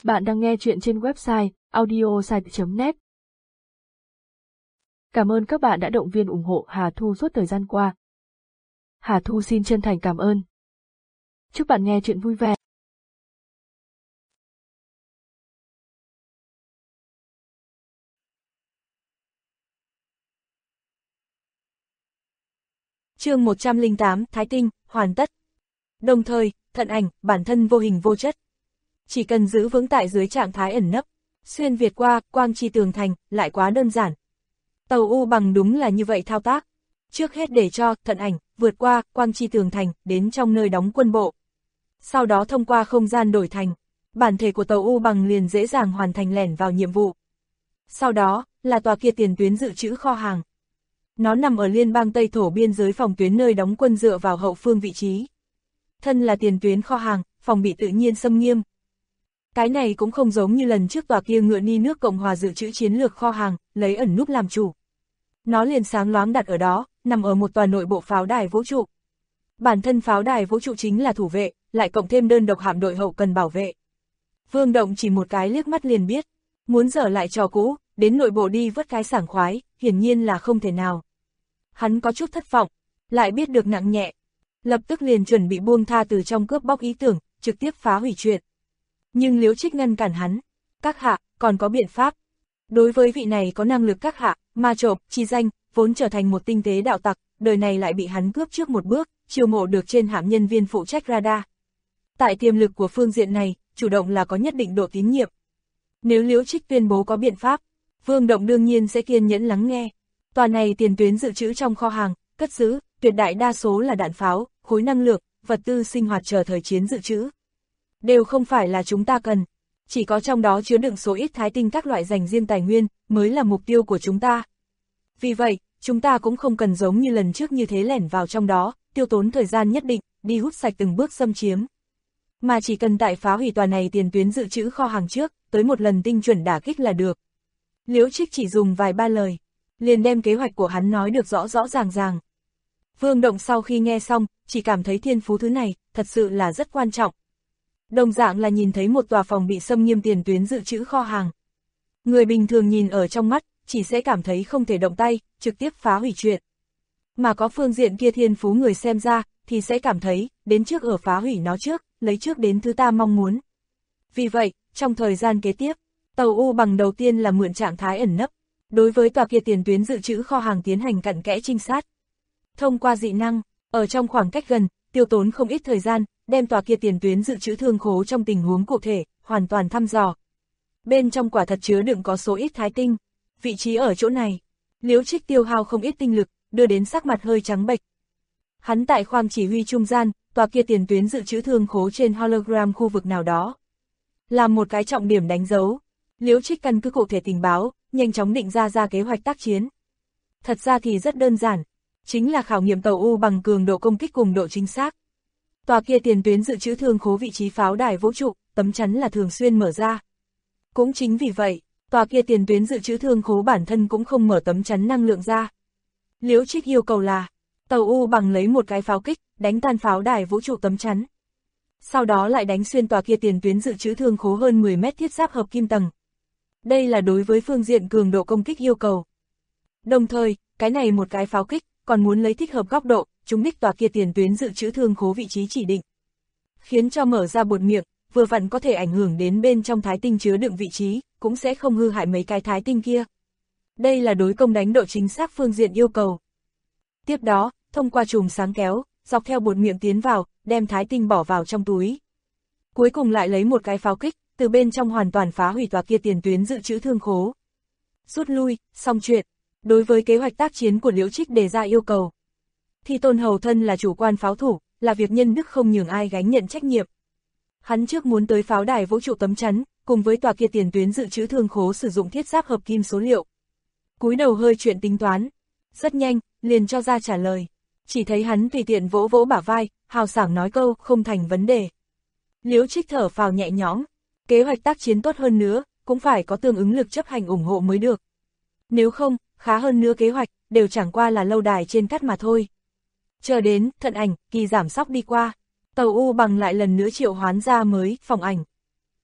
Bạn đang nghe chuyện trên website audiosite.net. Cảm ơn các bạn đã động viên ủng hộ Hà Thu suốt thời gian qua. Hà Thu xin chân thành cảm ơn. Chúc bạn nghe chuyện vui vẻ. Chương 108, Thái Tinh, hoàn tất. Đồng thời, thận ảnh, bản thân vô hình vô chất. Chỉ cần giữ vững tại dưới trạng thái ẩn nấp, xuyên việt qua, quang chi tường thành, lại quá đơn giản. Tàu U Bằng đúng là như vậy thao tác. Trước hết để cho thận ảnh, vượt qua, quang chi tường thành, đến trong nơi đóng quân bộ. Sau đó thông qua không gian đổi thành, bản thể của tàu U Bằng liền dễ dàng hoàn thành lẻn vào nhiệm vụ. Sau đó, là tòa kia tiền tuyến dự trữ kho hàng. Nó nằm ở liên bang Tây Thổ biên giới phòng tuyến nơi đóng quân dựa vào hậu phương vị trí. Thân là tiền tuyến kho hàng, phòng bị tự nhiên xâm nghiêm. Cái này cũng không giống như lần trước tòa kia ngựa ni nước Cộng hòa dự trữ chiến lược kho hàng, lấy ẩn núp làm chủ. Nó liền sáng loáng đặt ở đó, nằm ở một tòa nội bộ pháo đài vũ trụ. Bản thân pháo đài vũ trụ chính là thủ vệ, lại cộng thêm đơn độc hạm đội hậu cần bảo vệ. Vương Động chỉ một cái liếc mắt liền biết, muốn dở lại trò cũ, đến nội bộ đi vớt cái sảng khoái, hiển nhiên là không thể nào. Hắn có chút thất vọng, lại biết được nặng nhẹ, lập tức liền chuẩn bị buông tha từ trong cướp bóc ý tưởng, trực tiếp phá hủy chuyện. Nhưng Liễu Trích ngăn cản hắn, các hạ, còn có biện pháp. Đối với vị này có năng lực các hạ, ma trộm, chi danh, vốn trở thành một tinh tế đạo tặc, đời này lại bị hắn cướp trước một bước, chiêu mộ được trên hạm nhân viên phụ trách radar. Tại tiềm lực của phương diện này, chủ động là có nhất định độ tín nhiệm. Nếu Liễu Trích tuyên bố có biện pháp, Vương Động đương nhiên sẽ kiên nhẫn lắng nghe. Tòa này tiền tuyến dự trữ trong kho hàng, cất giữ, tuyệt đại đa số là đạn pháo, khối năng lượng, vật tư sinh hoạt chờ thời chiến dự trữ. Đều không phải là chúng ta cần, chỉ có trong đó chứa đựng số ít thái tinh các loại dành riêng tài nguyên, mới là mục tiêu của chúng ta. Vì vậy, chúng ta cũng không cần giống như lần trước như thế lẻn vào trong đó, tiêu tốn thời gian nhất định, đi hút sạch từng bước xâm chiếm. Mà chỉ cần tại phá hủy tòa này tiền tuyến dự trữ kho hàng trước, tới một lần tinh chuẩn đả kích là được. Liễu Trích chỉ dùng vài ba lời, liền đem kế hoạch của hắn nói được rõ rõ ràng ràng. Vương Động sau khi nghe xong, chỉ cảm thấy thiên phú thứ này, thật sự là rất quan trọng. Đồng dạng là nhìn thấy một tòa phòng bị xâm nghiêm tiền tuyến dự trữ kho hàng. Người bình thường nhìn ở trong mắt, chỉ sẽ cảm thấy không thể động tay, trực tiếp phá hủy chuyện. Mà có phương diện kia thiên phú người xem ra, thì sẽ cảm thấy, đến trước ở phá hủy nó trước, lấy trước đến thứ ta mong muốn. Vì vậy, trong thời gian kế tiếp, tàu U Bằng đầu tiên là mượn trạng thái ẩn nấp, đối với tòa kia tiền tuyến dự trữ kho hàng tiến hành cặn kẽ trinh sát. Thông qua dị năng, ở trong khoảng cách gần, tiêu tốn không ít thời gian, đem tòa kia tiền tuyến dự trữ thương khố trong tình huống cụ thể, hoàn toàn thăm dò. Bên trong quả thật chứa đựng có số ít thái tinh, vị trí ở chỗ này, Liễu Trích tiêu hao không ít tinh lực, đưa đến sắc mặt hơi trắng bệch. Hắn tại khoang chỉ huy trung gian, tòa kia tiền tuyến dự trữ thương khố trên hologram khu vực nào đó. Làm một cái trọng điểm đánh dấu, Liễu Trích căn cứ cụ thể tình báo, nhanh chóng định ra kế hoạch tác chiến. Thật ra thì rất đơn giản, chính là khảo nghiệm tàu U bằng cường độ công kích cùng độ chính xác. Tòa kia tiền tuyến dự trữ thương khố vị trí pháo đài vũ trụ, tấm chắn là thường xuyên mở ra. Cũng chính vì vậy, tòa kia tiền tuyến dự trữ thương khố bản thân cũng không mở tấm chắn năng lượng ra. Liễu Trích yêu cầu là, tàu U bằng lấy một cái pháo kích, đánh tan pháo đài vũ trụ tấm chắn. Sau đó lại đánh xuyên tòa kia tiền tuyến dự trữ thương khố hơn 10 mét thiết giáp hợp kim tầng. Đây là đối với phương diện cường độ công kích yêu cầu. Đồng thời, cái này một cái pháo kích, còn muốn lấy thích hợp góc độ, trúng đích tòa kia tiền tuyến dự trữ thương khố vị trí chỉ định. Khiến cho mở ra buột miệng, vừa vặn có thể ảnh hưởng đến bên trong thái tinh chứa đựng vị trí, cũng sẽ không hư hại mấy cái thái tinh kia. Đây là đối công đánh độ chính xác phương diện yêu cầu. Tiếp đó, thông qua chùm sáng kéo, dọc theo buột miệng tiến vào, đem thái tinh bỏ vào trong túi. Cuối cùng lại lấy một cái pháo kích, từ bên trong hoàn toàn phá hủy tòa kia tiền tuyến dự trữ thương khố. Rút lui, xong chuyện. Đối với kế hoạch tác chiến của Liễu Trích đề ra yêu cầu, thì Tôn Hầu thân là chủ quan pháo thủ, là việc nhân đức không nhường ai gánh nhận trách nhiệm. Hắn trước muốn tới pháo đài vũ trụ tấm chắn, cùng với tòa kia tiền tuyến dự trữ thương khố sử dụng thiết giáp hợp kim số liệu. Cúi đầu hơi chuyện tính toán, rất nhanh, liền cho ra trả lời. Chỉ thấy hắn tùy tiện vỗ vỗ bả vai, hào sảng nói câu, không thành vấn đề. Liễu Trích thở phào nhẹ nhõm, kế hoạch tác chiến tốt hơn nữa, cũng phải có tương ứng lực chấp hành ủng hộ mới được. Nếu không, khá hơn nữa kế hoạch, đều chẳng qua là lâu đài trên cát mà thôi. Chờ đến, thận ảnh, kỳ giảm sóc đi qua, tàu U Bằng lại lần nữa triệu hoán ra mới, phòng ảnh.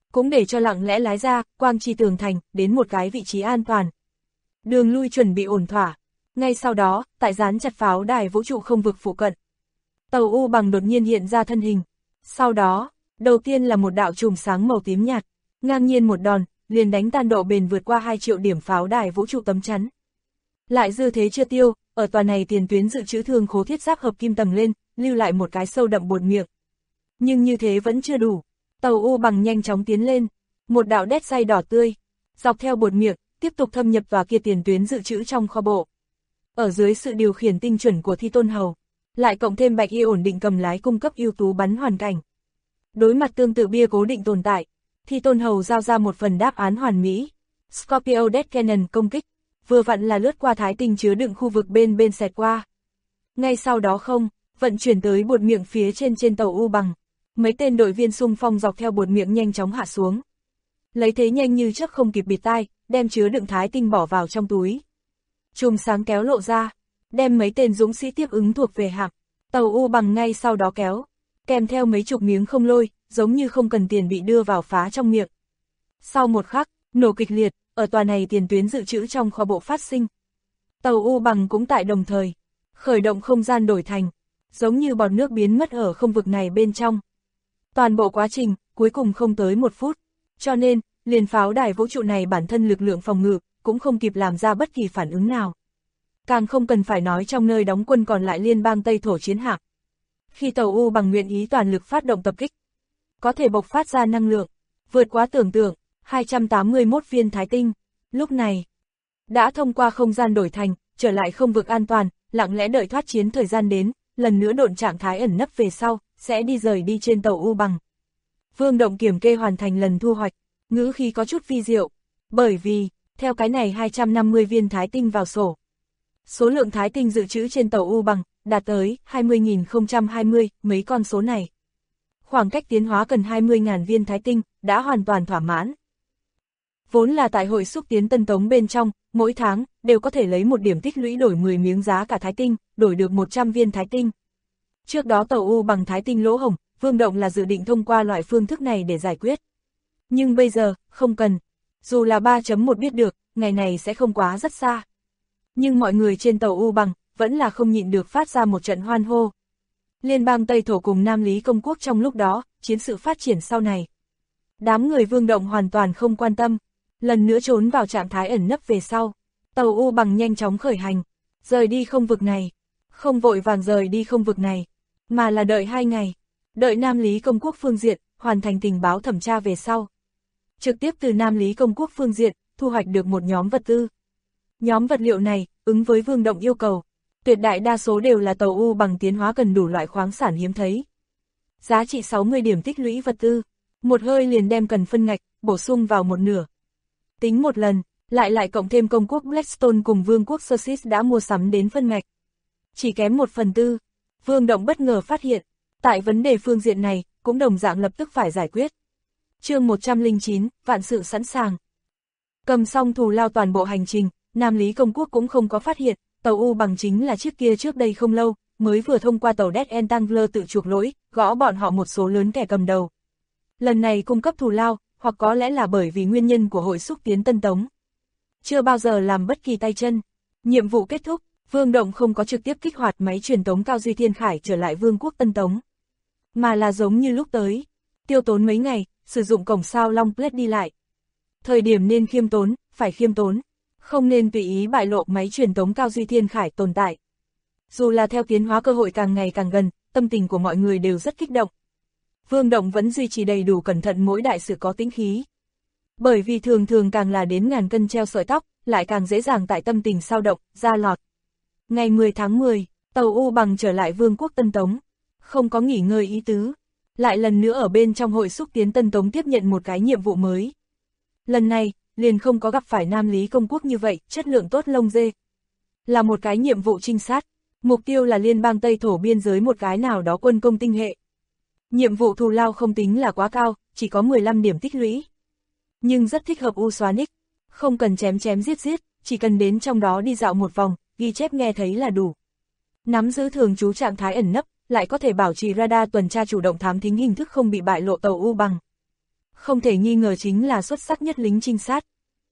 cũng để cho lặng lẽ lái ra, quang chi tường thành, đến một cái vị trí an toàn. Đường lui chuẩn bị ổn thỏa. Ngay sau đó, tại dán chặt pháo đài vũ trụ không vực phụ cận, tàu U Bằng đột nhiên hiện ra thân hình. Sau đó, đầu tiên là một đạo chùm sáng màu tím nhạt, ngang nhiên một đòn, liền đánh tan độ bền vượt qua 2 triệu điểm pháo đài vũ trụ tấm chắn. Lại dư thế chưa tiêu, ở tòa này tiền tuyến dự trữ thương khố thiết giáp hợp kim tầng lên, lưu lại một cái sâu đậm bột miệng. Nhưng như thế vẫn chưa đủ, tàu U Bằng nhanh chóng tiến lên, một đạo đét xay đỏ tươi, dọc theo bột miệng, tiếp tục thâm nhập vào kia tiền tuyến dự trữ trong kho bộ. Ở dưới sự điều khiển tinh chuẩn của Thi Tôn Hầu, lại cộng thêm Bạch Y ổn định cầm lái cung cấp ưu tú bắn hoàn cảnh. Đối mặt tương tự bia cố định tồn tại, Thi Tôn Hầu giao ra một phần đáp án hoàn mỹ. Scorpio Death Cannon công kích, vừa vặn là lướt qua thái tinh chứa đựng khu vực bên xẹt qua. Ngay sau đó vận chuyển tới bột miệng phía trên tàu U Bằng. Mấy tên đội viên xung phong dọc theo bột miệng nhanh chóng hạ xuống. Lấy thế nhanh như chớp không kịp bịt tai, đem chứa đựng thái tinh bỏ vào trong túi. Chùm sáng kéo lộ ra, đem mấy tên dũng sĩ tiếp ứng thuộc về hạm. Tàu U Bằng ngay sau đó kéo, kèm theo mấy chục miếng không lôi, giống như không cần tiền bị đưa vào phá trong miệng. Sau một khắc, nổ kịch liệt, ở tòa này tiền tuyến dự trữ trong kho bộ phát sinh. Tàu U Bằng cũng tại đồng thời, khởi động không gian đổi thành, giống như bọt nước biến mất ở không vực này bên trong. Toàn bộ quá trình, cuối cùng không tới 1 phút, cho nên, liền pháo đài vũ trụ này bản thân lực lượng phòng ngự, cũng không kịp làm ra bất kỳ phản ứng nào. Càng không cần phải nói trong nơi đóng quân còn lại liên bang Tây Thổ chiến hạm. Khi tàu U Bằng nguyện ý toàn lực phát động tập kích, có thể bộc phát ra năng lượng, vượt quá tưởng tượng, 281 viên thái tinh, lúc này, đã thông qua không gian đổi thành, trở lại không vực an toàn, lặng lẽ đợi thoát chiến thời gian đến, lần nữa độn trạng thái ẩn nấp về sau, sẽ rời đi trên tàu U Bằng. Vương Động kiểm kê hoàn thành lần thu hoạch, ngữ khí có chút vi diệu, bởi vì, theo cái này 250 viên thái tinh vào sổ. Số lượng thái tinh dự trữ trên tàu U Bằng, đạt tới 20.020, mấy con số này. Khoảng cách tiến hóa cần 20.000 viên thái tinh, đã hoàn toàn thỏa mãn. Vốn là tại hội xúc tiến Tân Tống bên trong, mỗi tháng, đều có thể lấy một điểm tích lũy đổi 10 miếng giá cả thái tinh, đổi được 100 viên thái tinh. Trước đó tàu U Bằng thái tinh lỗ hổng, Vương Động là dự định thông qua loại phương thức này để giải quyết. Nhưng bây giờ, không cần. Dù là 3.1 biết được, ngày này sẽ không quá rất xa. Nhưng mọi người trên tàu U Bằng, vẫn là không nhịn được phát ra một trận hoan hô. Liên bang Tây Thổ cùng Nam Lý Công Quốc trong lúc đó, chiến sự phát triển sau này. Đám người Vương Động hoàn toàn không quan tâm, lần nữa trốn vào trạng thái ẩn nấp về sau. Tàu U Bằng nhanh chóng khởi hành, rời đi không vực này. Không vội vàng rời đi không vực này, mà là đợi 2 ngày. Đợi Nam Lý Công Quốc phương diện, hoàn thành tình báo thẩm tra về sau. Trực tiếp từ Nam Lý Công Quốc phương diện, thu hoạch được một nhóm vật tư. Nhóm vật liệu này, ứng với Vương Động yêu cầu, tuyệt đại đa số đều là tàu U Bằng tiến hóa cần đủ loại khoáng sản hiếm thấy. Giá trị 60 điểm tích lũy vật tư, một hơi liền đem cần phân ngạch, bổ sung vào một nửa. Tính một lần, lại cộng thêm công quốc Blackstone cùng vương quốc Sussex đã mua sắm đến phân ngạch. Chỉ kém 1/4, Vương Động bất ngờ phát hiện, tại vấn đề phương diện này, cũng đồng dạng lập tức phải giải quyết. Chương 109, vạn sự sẵn sàng. Cầm xong thù lao toàn bộ hành trình, Nam Lý Công Quốc cũng không có phát hiện, tàu U Bằng chính là chiếc kia trước đây không lâu, mới vừa thông qua tàu Death Entangler tự chuộc lỗi, gõ bọn họ một số lớn kẻ cầm đầu. Lần này cung cấp thù lao, hoặc có lẽ là bởi vì nguyên nhân của hội xúc tiến Tân Tống. Chưa bao giờ làm bất kỳ tay chân. Nhiệm vụ kết thúc, Vương Động không có trực tiếp kích hoạt máy truyền tống Cao Duy Thiên Khải trở lại Vương quốc Tân Tống. Mà là giống như lúc tới, tiêu tốn mấy ngày, sử dụng cổng sao Long Plate đi lại. Thời điểm nên khiêm tốn, phải khiêm tốn, không nên tùy ý bại lộ máy truyền tống Cao Duy Thiên Khải tồn tại. Dù là theo tiến hóa cơ hội càng ngày càng gần, tâm tình của mọi người đều rất kích động. Vương Động vẫn duy trì đầy đủ cẩn thận mỗi đại sự có tính khí. Bởi vì thường thường càng là đến ngàn cân treo sợi tóc, lại càng dễ dàng tại tâm tình sao động, ra lọt. Ngày 10 tháng 10, tàu U Bằng trở lại Vương quốc Tân Tống. Không có nghỉ ngơi ý tứ. Lại lần nữa ở bên trong hội xúc tiến Tân Tống tiếp nhận một cái nhiệm vụ mới. Lần này, liền không có gặp phải Nam Lý Công Quốc như vậy, chất lượng tốt lông dê. Là một cái nhiệm vụ trinh sát. Mục tiêu là liên bang Tây Thổ biên giới một cái nào đó quân công tinh hệ. Nhiệm vụ thù lao không tính là quá cao, chỉ có 15 điểm tích lũy. Nhưng rất thích hợp Usonic, không cần chém giết, chỉ cần đến trong đó đi dạo một vòng, ghi chép nghe thấy là đủ. Nắm giữ thường trú trạng thái ẩn nấp, lại có thể bảo trì radar tuần tra chủ động thám thính hình thức không bị bại lộ tàu U Bằng. không thể nghi ngờ chính là xuất sắc nhất lính trinh sát.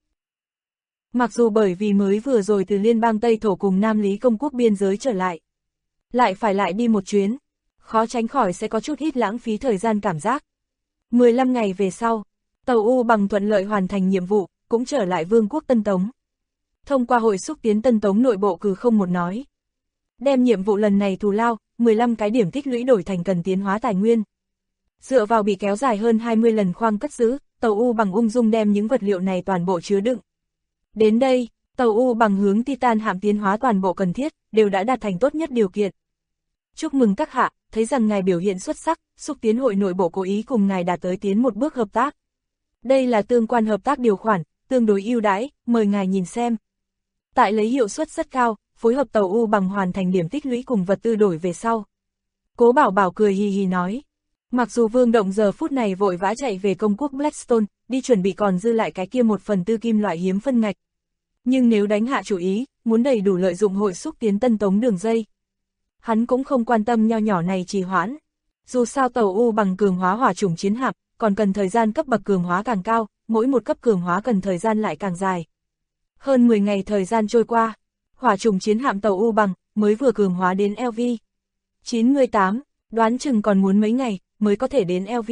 Mặc dù bởi vì mới vừa rồi từ liên bang Tây Thổ cùng Nam Lý công quốc biên giới trở lại phải lại đi một chuyến, khó tránh khỏi sẽ có chút ít lãng phí thời gian cảm giác. 15 ngày về sau, tàu U Bằng thuận lợi hoàn thành nhiệm vụ, cũng trở lại Vương quốc Tân Tống. Thông qua hội xúc tiến Tân Tống nội bộ cừ không một nói. Đem nhiệm vụ lần này thù lao, 15 cái điểm tích lũy đổi thành cần tiến hóa tài nguyên. Dựa vào bị kéo dài hơn 20 lần khoang cất giữ, tàu U Bằng ung dung đem những vật liệu này toàn bộ chứa đựng. Đến đây, tàu U Bằng hướng Titan hạm tiến hóa toàn bộ cần thiết, đều đã đạt thành tốt nhất điều kiện. Chúc mừng các hạ, thấy rằng ngài biểu hiện xuất sắc, xúc tiến hội nội bộ cố ý cùng ngài đạt tới tiến một bước hợp tác. Đây là tương quan hợp tác điều khoản, tương đối ưu đãi, mời ngài nhìn xem. Tại lấy hiệu suất rất cao, phối hợp tàu U Bằng hoàn thành điểm tích lũy cùng vật tư đổi về sau. Cố Bảo Bảo cười hì hì nói. Mặc dù Vương Động giờ phút này vội vã chạy về công quốc Blackstone, đi chuẩn bị còn dư lại cái kia 1/4 kim loại hiếm phân ngạch. Nhưng nếu đánh hạ chủ ý, muốn đầy đủ lợi dụng hội xúc tiến Tân Tống đường dây, hắn cũng không quan tâm nho nhỏ này trì hoãn. Dù sao tàu U Bằng cường hóa hỏa chủng chiến hạm, còn cần thời gian cấp bậc cường hóa càng cao, mỗi một cấp cường hóa cần thời gian lại càng dài. Hơn 10 ngày thời gian trôi qua, hỏa chủng chiến hạm tàu U Bằng mới vừa cường hóa đến LV 98, đoán chừng còn muốn mấy ngày mới có thể đến LV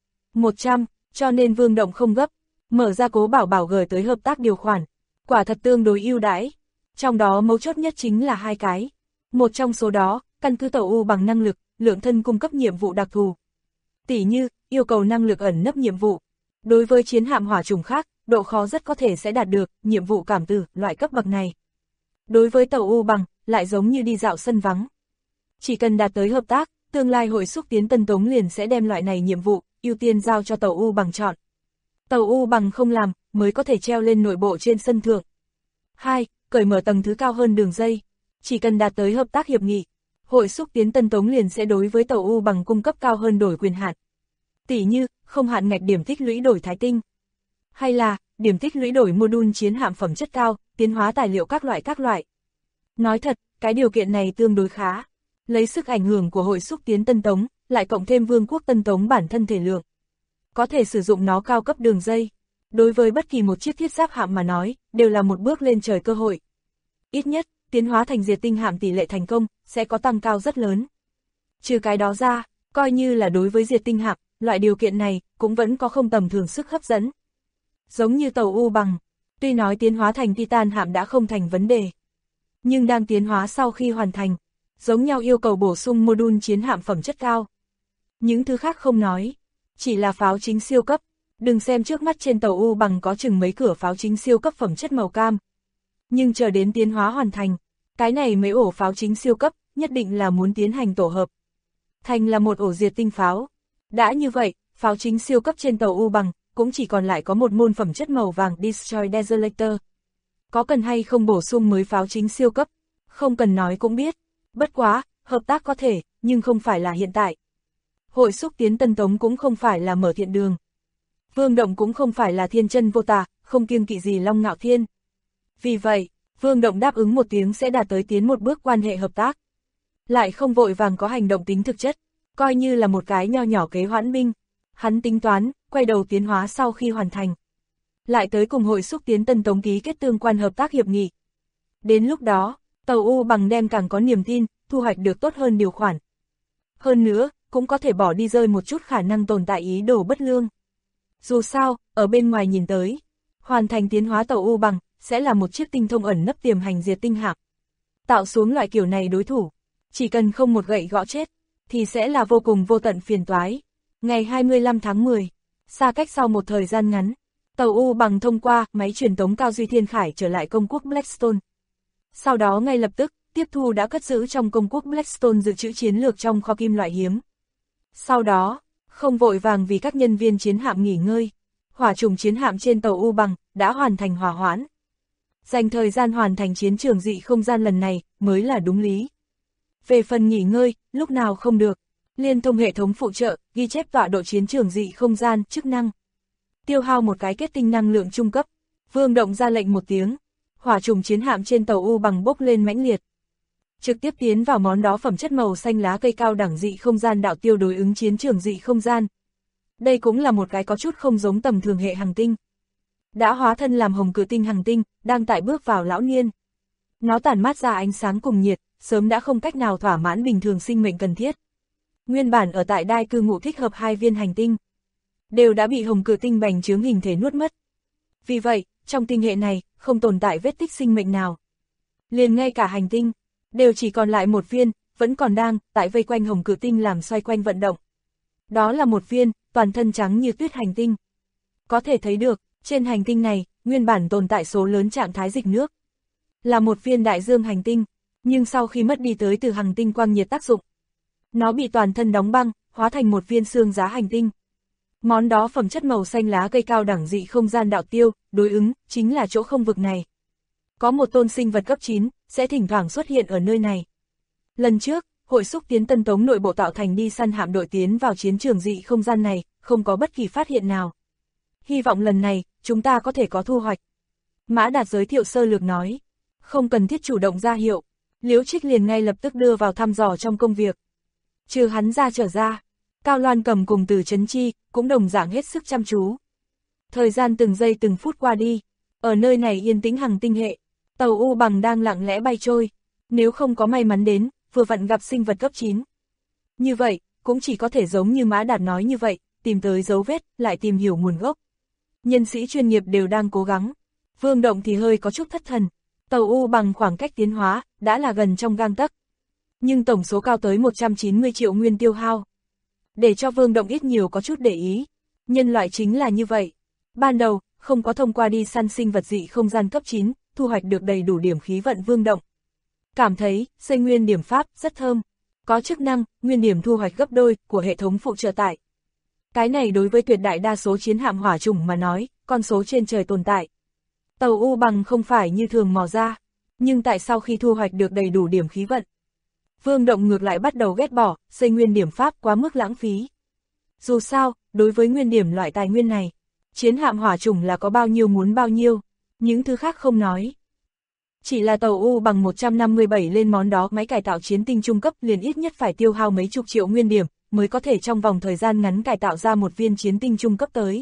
100, cho nên Vương Động không gấp, mở ra Cố Bảo Bảo gửi tới hợp tác điều khoản, quả thật tương đối ưu đãi. Trong đó mấu chốt nhất chính là 2 cái. Một trong số đó, căn cứ tàu U Bằng năng lực, lượng thân cung cấp nhiệm vụ đặc thù. Tỉ như, yêu cầu năng lực ẩn nấp nhiệm vụ. Đối với chiến hạm hỏa chủng khác, độ khó rất có thể sẽ đạt được, nhiệm vụ cảm tử, loại cấp bậc này. Đối với tàu U Bằng, lại giống như đi dạo sân vắng. Chỉ cần đạt tới hợp tác, tương lai hội xúc tiến Tân Tống liền sẽ đem loại này nhiệm vụ, ưu tiên giao cho tàu U Bằng chọn. Tàu U Bằng không làm, mới có thể treo lên nội bộ trên sân thượng. 2. Cởi mở tầng thứ cao hơn đường dây. Chỉ cần đạt tới hợp tác hiệp nghị, hội xúc tiến Tân Tống liền sẽ đối với tàu U Bằng cung cấp cao hơn đổi quyền hạn. Tỉ như, không hạn ngạch điểm tích lũy đổi Thái Tinh. Hay là, điểm tích lũy đổi module chiến hạm phẩm chất cao, tiến hóa tài liệu các loại. Nói thật, cái điều kiện này tương đối khá. Lấy sức ảnh hưởng của hội xúc tiến Tân Tống, lại cộng thêm Vương quốc Tân Tống bản thân thể lượng. Có thể sử dụng nó cao cấp đường dây. Đối với bất kỳ một chiếc thiết giáp hạm mà nói, đều là một bước lên trời cơ hội. Ít nhất, tiến hóa thành diệt tinh hạm tỷ lệ thành công, sẽ có tăng cao rất lớn. Trừ cái đó ra, coi như là đối với diệt tinh hạm, loại điều kiện này, cũng vẫn có không tầm thường sức hấp dẫn. Giống như tàu U Bằng, tuy nói tiến hóa thành Titan hạm đã không thành vấn đề. Nhưng đang tiến hóa sau khi hoàn thành, giống nhau yêu cầu bổ sung module chiến hạm phẩm chất cao. Những thứ khác không nói, chỉ là pháo chính siêu cấp. Đừng xem trước mắt trên tàu U Bằng có chừng mấy cửa pháo chính siêu cấp phẩm chất màu cam. Nhưng chờ đến tiến hóa hoàn thành, cái này mấy ổ pháo chính siêu cấp, nhất định là muốn tiến hành tổ hợp. Thành là một ổ diệt tinh pháo. Đã như vậy, pháo chính siêu cấp trên tàu U Bằng, cũng chỉ còn lại có một môn phẩm chất màu vàng Destroy Desolator. Có cần hay không bổ sung mới pháo chính siêu cấp? Không cần nói cũng biết. Bất quá, hợp tác có thể, nhưng không phải là hiện tại. Hội xúc tiến Tân Tống cũng không phải là mở thiện đường. Vương Động cũng không phải là thiên chân vô tà, không kiêng kỵ gì Long Ngạo Thiên. Vì vậy, Vương Động đáp ứng một tiếng sẽ đạt tới tiến một bước quan hệ hợp tác. Lại không vội vàng có hành động tính thực chất, coi như là một cái nho nhỏ kế hoãn binh. Hắn tính toán, quay đầu tiến hóa sau khi hoàn thành. Lại tới cùng hội xúc tiến Tân Tống ký kết tương quan hợp tác hiệp nghị. Đến lúc đó, tàu U Bằng đem càng có niềm tin, thu hoạch được tốt hơn điều khoản. Hơn nữa, cũng có thể bỏ đi rơi một chút khả năng tồn tại ý đồ bất lương. Dù sao, ở bên ngoài nhìn tới, hoàn thành tiến hóa tàu U Bằng, sẽ là một chiếc tinh thông ẩn nấp tiềm hành diệt tinh hạm. Tạo xuống loại kiểu này đối thủ, chỉ cần không một gậy gõ chết, thì sẽ là vô cùng vô tận phiền toái. Ngày 25 tháng 10, xa cách sau một thời gian ngắn, tàu U Bằng thông qua máy truyền tống Cao Duy Thiên Khải trở lại công quốc Blackstone. Sau đó ngay lập tức, tiếp thu đã cất giữ trong công quốc Blackstone dự trữ chiến lược trong kho kim loại hiếm. Sau đó, không vội vàng vì các nhân viên chiến hạm nghỉ ngơi, hỏa chủng chiến hạm trên tàu U Bằng đã hoàn thành hỏa hoãn. Dành thời gian hoàn thành chiến trường dị không gian lần này mới là đúng lý. Về phần nghỉ ngơi, lúc nào không được, liên thông hệ thống phụ trợ, ghi chép tọa độ chiến trường dị không gian, chức năng. Tiêu hao một cái kết tinh năng lượng trung cấp, Vương Động ra lệnh một tiếng, hỏa chủng chiến hạm trên tàu U Bằng bốc lên mãnh liệt. Trực tiếp tiến vào món đó phẩm chất màu xanh lá cây cao đẳng dị không gian đạo tiêu đối ứng chiến trường dị không gian. Đây cũng là một cái có chút không giống tầm thường hệ hành tinh. Đã hóa thân làm hồng cự tinh hành tinh, đang tại bước vào lão niên. Nó tản mát ra ánh sáng cùng nhiệt, sớm đã không cách nào thỏa mãn bình thường sinh mệnh cần thiết. Nguyên bản ở tại đai cư ngụ thích hợp 2 viên hành tinh, đều đã bị hồng cự tinh bành trướng hình thể nuốt mất. Vì vậy, trong tinh hệ này, không tồn tại vết tích sinh mệnh nào. Liền ngay cả hành tinh, đều chỉ còn lại một viên, vẫn còn đang tại vây quanh hồng cự tinh làm xoay quanh vận động. Đó là một viên, toàn thân trắng như tuyết hành tinh. Có thể thấy được, trên hành tinh này, nguyên bản tồn tại số lớn trạng thái dịch nước. Là một viên đại dương hành tinh, nhưng sau khi mất đi tới từ hành tinh quang nhiệt tác dụng, nó bị toàn thân đóng băng, hóa thành một viên xương giá hành tinh. Món đó phẩm chất màu xanh lá cây cao đẳng dị không gian đạo tiêu, đối ứng, chính là chỗ không vực này. Có một tôn sinh vật cấp 9, sẽ thỉnh thoảng xuất hiện ở nơi này. Lần trước, hội xúc tiến Tân Tống nội bộ tạo thành đi săn hạm đội tiến vào chiến trường dị không gian này, không có bất kỳ phát hiện nào. Hy vọng lần này, chúng ta có thể có thu hoạch. Mã Đạt giới thiệu sơ lược nói. Không cần thiết chủ động ra hiệu, Liễu Trích liền ngay lập tức đưa vào thăm dò trong công việc. Trừ hắn ra trở ra, Cao Loan Cầm cùng Từ Chấn Chi, cũng đồng dạng hết sức chăm chú. Thời gian từng giây từng phút qua đi, ở nơi này yên tĩnh hằng tinh hệ, tàu U Bằng đang lặng lẽ bay trôi, nếu không có may mắn đến, vừa vặn gặp sinh vật cấp 9. Như vậy, cũng chỉ có thể giống như Mã Đạt nói như vậy, tìm tới dấu vết, lại tìm hiểu nguồn gốc. Nhân sĩ chuyên nghiệp đều đang cố gắng, Vương Động thì hơi có chút thất thần, tàu U Bằng khoảng cách tiến hóa, đã là gần trong gang tấc. Nhưng tổng số cao tới 190 triệu nguyên tiêu hao. Để cho Vương Động ít nhiều có chút để ý, nhân loại chính là như vậy. Ban đầu, không có thông qua đi săn sinh vật dị không gian cấp 9, thu hoạch được đầy đủ điểm khí vận Vương Động. Cảm thấy, xây nguyên điểm pháp, rất thơm. Có chức năng, nguyên điểm thu hoạch gấp đôi, của hệ thống phụ trợ tải. Cái này đối với tuyệt đại đa số chiến hạm hỏa chủng mà nói, con số trên trời tồn tại. Tàu U Bằng không phải như thường mò ra, nhưng tại sao khi thu hoạch được đầy đủ điểm khí vận, Vương Động ngược lại bắt đầu ghét bỏ, xây nguyên điểm pháp quá mức lãng phí. Dù sao, đối với nguyên điểm loại tài nguyên này, chiến hạm hỏa chủng là có bao nhiêu muốn bao nhiêu, những thứ khác không nói. Chỉ là tàu U Bằng 157 lên món đó máy cải tạo chiến tinh trung cấp liền ít nhất phải tiêu hao mấy chục triệu nguyên điểm, mới có thể trong vòng thời gian ngắn cải tạo ra một viên chiến tinh trung cấp tới.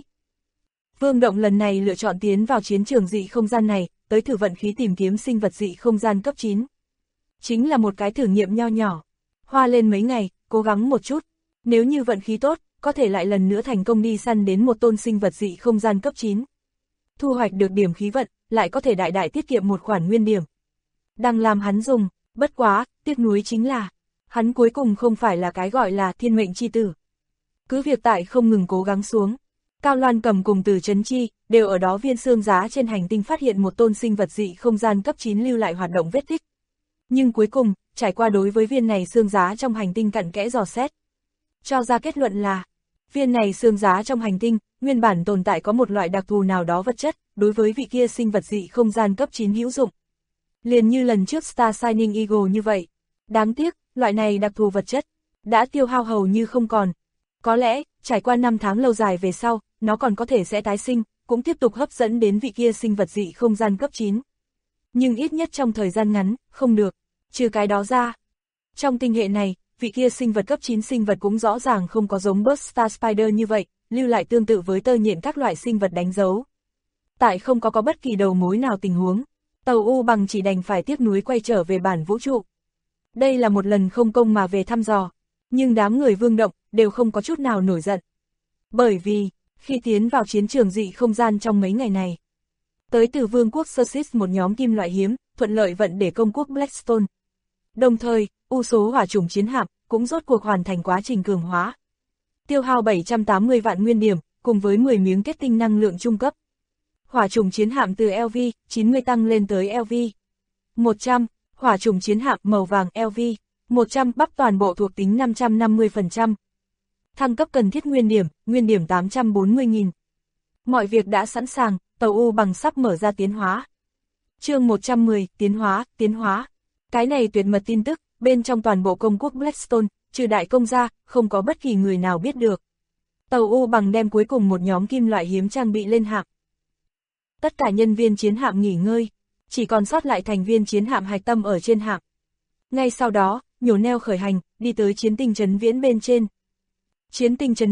Vương Động lần này lựa chọn tiến vào chiến trường dị không gian này, tới thử vận khí tìm kiếm sinh vật dị không gian cấp 9. Chính là một cái thử nghiệm nho nhỏ, hoa lên mấy ngày, cố gắng một chút, nếu như vận khí tốt, có thể lại lần nữa thành công đi săn đến một tôn sinh vật dị không gian cấp 9. Thu hoạch được điểm khí vận, lại có thể đại đại tiết kiệm một khoản nguyên điểm. Đang làm hắn dùng, bất quá, tiếc nuối chính là, hắn cuối cùng không phải là cái gọi là thiên mệnh chi tử. Cứ việc tại không ngừng cố gắng xuống, Cao Loan Cầm cùng Từ Chấn Chi, đều ở đó viên xương giá trên hành tinh phát hiện một tôn sinh vật dị không gian cấp 9 lưu lại hoạt động vết tích. Nhưng cuối cùng, trải qua đối với viên này xương giá trong hành tinh cặn kẽ dò xét, cho ra kết luận là, viên này xương giá trong hành tinh, nguyên bản tồn tại có một loại đặc thù nào đó vật chất, đối với vị kia sinh vật dị không gian cấp 9 hữu dụng. Liền như lần trước Star Shining Eagle như vậy. Đáng tiếc, loại này đặc thù vật chất, đã tiêu hao hầu như không còn. Có lẽ, trải qua 5 tháng lâu dài về sau, nó còn có thể sẽ tái sinh, cũng tiếp tục hấp dẫn đến vị kia sinh vật dị không gian cấp 9. Nhưng ít nhất trong thời gian ngắn, không được. Trừ cái đó ra, trong tinh hệ này, vị kia sinh vật cấp 9 sinh vật cũng rõ ràng không có giống Burst Star Spider như vậy, lưu lại tương tự với tơ nhện các loại sinh vật đánh dấu. Tại không có bất kỳ đầu mối nào tình huống, tàu U Bằng chỉ đành phải tiếc nuối quay trở về bản vũ trụ. Đây là một lần không công mà về thăm dò, nhưng đám người Vương Động đều không có chút nào nổi giận. Bởi vì, khi tiến vào chiến trường dị không gian trong mấy ngày này, tới từ Vương quốc Sursis một nhóm kim loại hiếm, thuận lợi vận để công quốc Blackstone. Đồng thời, u số hỏa chủng chiến hạm cũng rốt cuộc hoàn thành quá trình cường hóa. Tiêu hao 780 vạn nguyên điểm, cùng với 10 miếng kết tinh năng lượng trung cấp. Hỏa chủng chiến hạm từ LV 90 tăng lên tới LV 100, hỏa chủng chiến hạm màu vàng LV 100 bắp toàn bộ thuộc tính 550%. Thăng cấp cần thiết nguyên điểm 840.000. Mọi việc đã sẵn sàng, tàu U Bằng sắp mở ra tiến hóa. Chương 110, tiến hóa. Cái này tuyệt mật tin tức, bên trong toàn bộ công quốc Blackstone, trừ đại công gia, không có bất kỳ người nào biết được. Tàu U Bằng đem cuối cùng một nhóm kim loại hiếm trang bị lên hạm. Tất cả nhân viên chiến hạm nghỉ ngơi, chỉ còn sót lại thành viên chiến hạm hạch tâm ở trên hạm. Ngay sau đó, nhổ neo khởi hành, đi tới chiến tinh trấn viễn bên trên. Chiến tinh trấn viễn,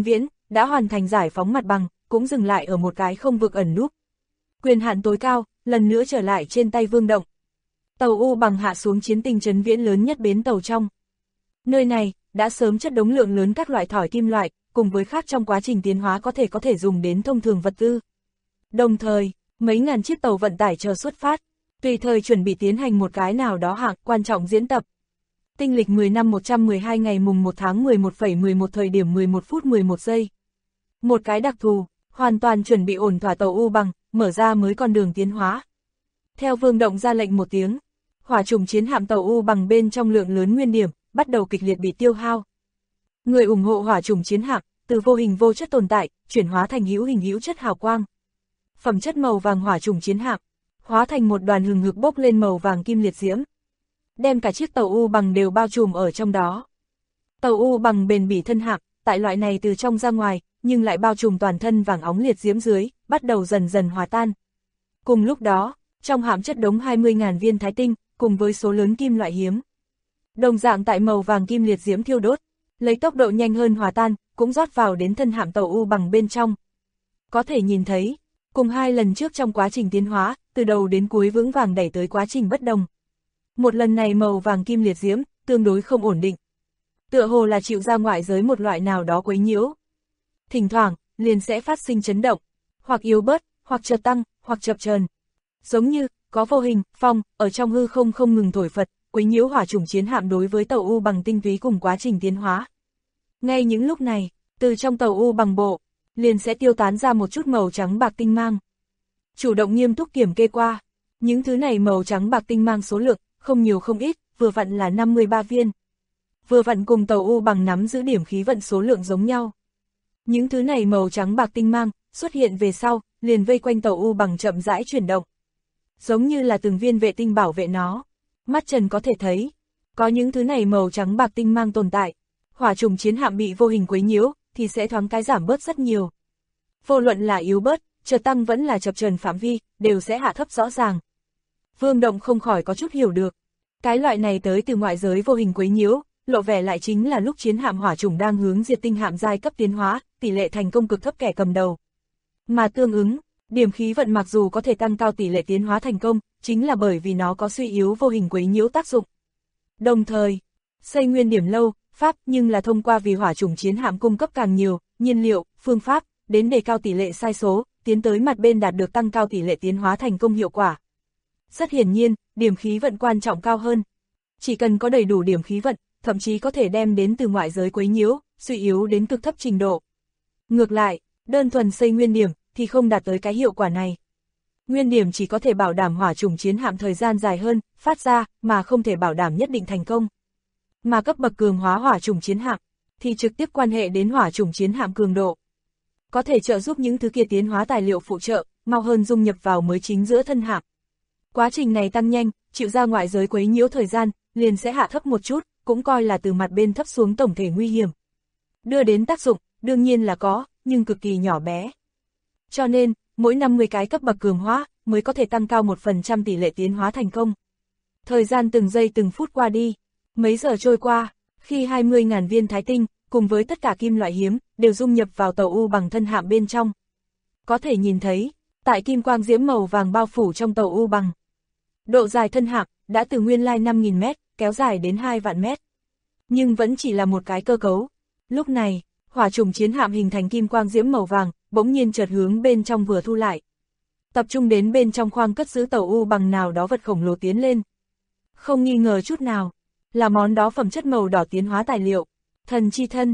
đã hoàn thành giải phóng mặt bằng, cũng dừng lại ở một cái không vực ẩn núp. Quyền hạn tối cao, lần nữa trở lại trên tay Vương Động. Tàu U Bằng hạ xuống chiến tinh trấn viễn lớn nhất bến tàu trong. Nơi này, đã sớm chất đống lượng lớn các loại thỏi kim loại, cùng với khác trong quá trình tiến hóa có thể dùng đến thông thường vật tư. Đồng thời, mấy ngàn chiếc tàu vận tải chờ xuất phát, tùy thời chuẩn bị tiến hành một cái nào đó hạng quan trọng diễn tập. Tinh lịch 10 năm 112 ngày mùng 1 tháng 11,11 thời điểm 11 phút 11 giây. Một cái đặc thù, hoàn toàn chuẩn bị ổn thỏa tàu U Bằng, mở ra mới con đường tiến hóa. Theo Vương Động ra lệnh một tiếng, hỏa trùng chiến hạm tàu U Bằng bên trong lượng lớn nguyên điểm, bắt đầu kịch liệt bị tiêu hao. Người ủng hộ hỏa trùng chiến hạm, từ vô hình vô chất tồn tại, chuyển hóa thành hữu hình hữu chất hào quang. Phẩm chất màu vàng hỏa trùng chiến hạm, hóa thành một đoàn hừng hực bốc lên màu vàng kim liệt diễm, đem cả chiếc tàu U Bằng đều bao trùm ở trong đó. Tàu U Bằng bền bỉ thân hạm, tại loại này từ trong ra ngoài, nhưng lại bao trùm toàn thân vàng óng liệt diễm dưới, bắt đầu dần dần hòa tan. Cùng lúc đó, trong hạm chất đống 20.000 viên thái tinh, cùng với số lớn kim loại hiếm. Đồng dạng tại màu vàng kim liệt diễm thiêu đốt, lấy tốc độ nhanh hơn hòa tan, cũng rót vào đến thân hạm tàu U Bằng bên trong. Có thể nhìn thấy, cùng hai lần trước trong quá trình tiến hóa, từ đầu đến cuối vững vàng đẩy tới quá trình bất đồng. Một lần này màu vàng kim liệt diễm, tương đối không ổn định. Tựa hồ là chịu ra ngoại giới một loại nào đó quấy nhiễu. Thỉnh thoảng, liền sẽ phát sinh chấn động, hoặc yếu bớt, hoặc chợt tăng, hoặc chập chờn. Giống như, có vô hình, phong, ở trong hư không không ngừng thổi phật, quấy nhiễu hỏa trùng chiến hạm đối với tàu U Bằng tinh túy cùng quá trình tiến hóa. Ngay những lúc này, từ trong tàu U Bằng bộ, liền sẽ tiêu tán ra một chút màu trắng bạc tinh mang. Chủ động nghiêm túc kiểm kê qua, những thứ này màu trắng bạc tinh mang số lượng, không nhiều không ít, vừa vặn là 53 viên. Vừa vặn cùng tàu U Bằng nắm giữ điểm khí vận số lượng giống nhau. Những thứ này màu trắng bạc tinh mang, xuất hiện về sau, liền vây quanh tàu U Bằng chậm rãi chuyển động. Giống như là từng viên vệ tinh bảo vệ nó. Mắt trần có thể thấy, có những thứ này màu trắng bạc tinh mang tồn tại, hỏa trùng chiến hạm bị vô hình quấy nhiễu, thì sẽ thoáng cái giảm bớt rất nhiều. Vô luận là yếu bớt, chợt tăng vẫn là chập chờn phạm vi, đều sẽ hạ thấp rõ ràng. Vương Động không khỏi có chút hiểu được. Cái loại này tới từ ngoại giới vô hình quấy nhiễu, lộ vẻ lại chính là lúc chiến hạm hỏa trùng đang hướng diệt tinh hạm giai cấp tiến hóa, tỷ lệ thành công cực thấp kẻ cầm đầu. Mà tương ứng, điểm khí vận mặc dù có thể tăng cao tỷ lệ tiến hóa thành công, chính là bởi vì nó có suy yếu vô hình quấy nhiễu tác dụng. Đồng thời, xây nguyên điểm lâu, pháp nhưng là thông qua vì hỏa trùng chiến hạm cung cấp càng nhiều, nhiên liệu, phương pháp, đến đề cao tỷ lệ sai số, tiến tới mặt bên đạt được tăng cao tỷ lệ tiến hóa thành công hiệu quả. Rất hiển nhiên, điểm khí vận quan trọng cao hơn. Chỉ cần có đầy đủ điểm khí vận, thậm chí có thể đem đến từ ngoại giới quấy nhiễu, suy yếu đến cực thấp trình độ. Ngược lại, đơn thuần xây nguyên điểm, thì không đạt tới cái hiệu quả này. Nguyên điểm chỉ có thể bảo đảm hỏa trùng chiến hạm thời gian dài hơn, phát ra, mà không thể bảo đảm nhất định thành công. Mà cấp bậc cường hóa hỏa trùng chiến hạm, thì trực tiếp quan hệ đến hỏa trùng chiến hạm cường độ. Có thể trợ giúp những thứ kia tiến hóa tài liệu phụ trợ, mau hơn dung nhập vào mới chính giữa thân hạm. Quá trình này tăng nhanh, chịu ra ngoại giới quấy nhiễu thời gian, liền sẽ hạ thấp một chút, cũng coi là từ mặt bên thấp xuống tổng thể nguy hiểm. Đưa đến tác dụng, đương nhiên là có, nhưng cực kỳ nhỏ bé. Cho nên, mỗi 50 cái cấp bậc cường hóa, mới có thể tăng cao 1% tỷ lệ tiến hóa thành công. Thời gian từng giây từng phút qua đi, mấy giờ trôi qua, khi 20.000 viên thái tinh, cùng với tất cả kim loại hiếm, đều dung nhập vào tàu U Bằng thân hạm bên trong. Có thể nhìn thấy, tại kim quang diễm màu vàng bao phủ trong tàu U Bằng. Độ dài thân hạm, đã từ nguyên lai 5.000 mét, kéo dài đến 2 vạn mét. Nhưng vẫn chỉ là một cái cơ cấu. Lúc này, hỏa trùng chiến hạm hình thành kim quang diễm màu vàng, bỗng nhiên chợt hướng bên trong vừa thu lại. Tập trung đến bên trong khoang cất giữ tàu U Bằng nào đó vật khổng lồ tiến lên. Không nghi ngờ chút nào, là món đó phẩm chất màu đỏ tiến hóa tài liệu. Thần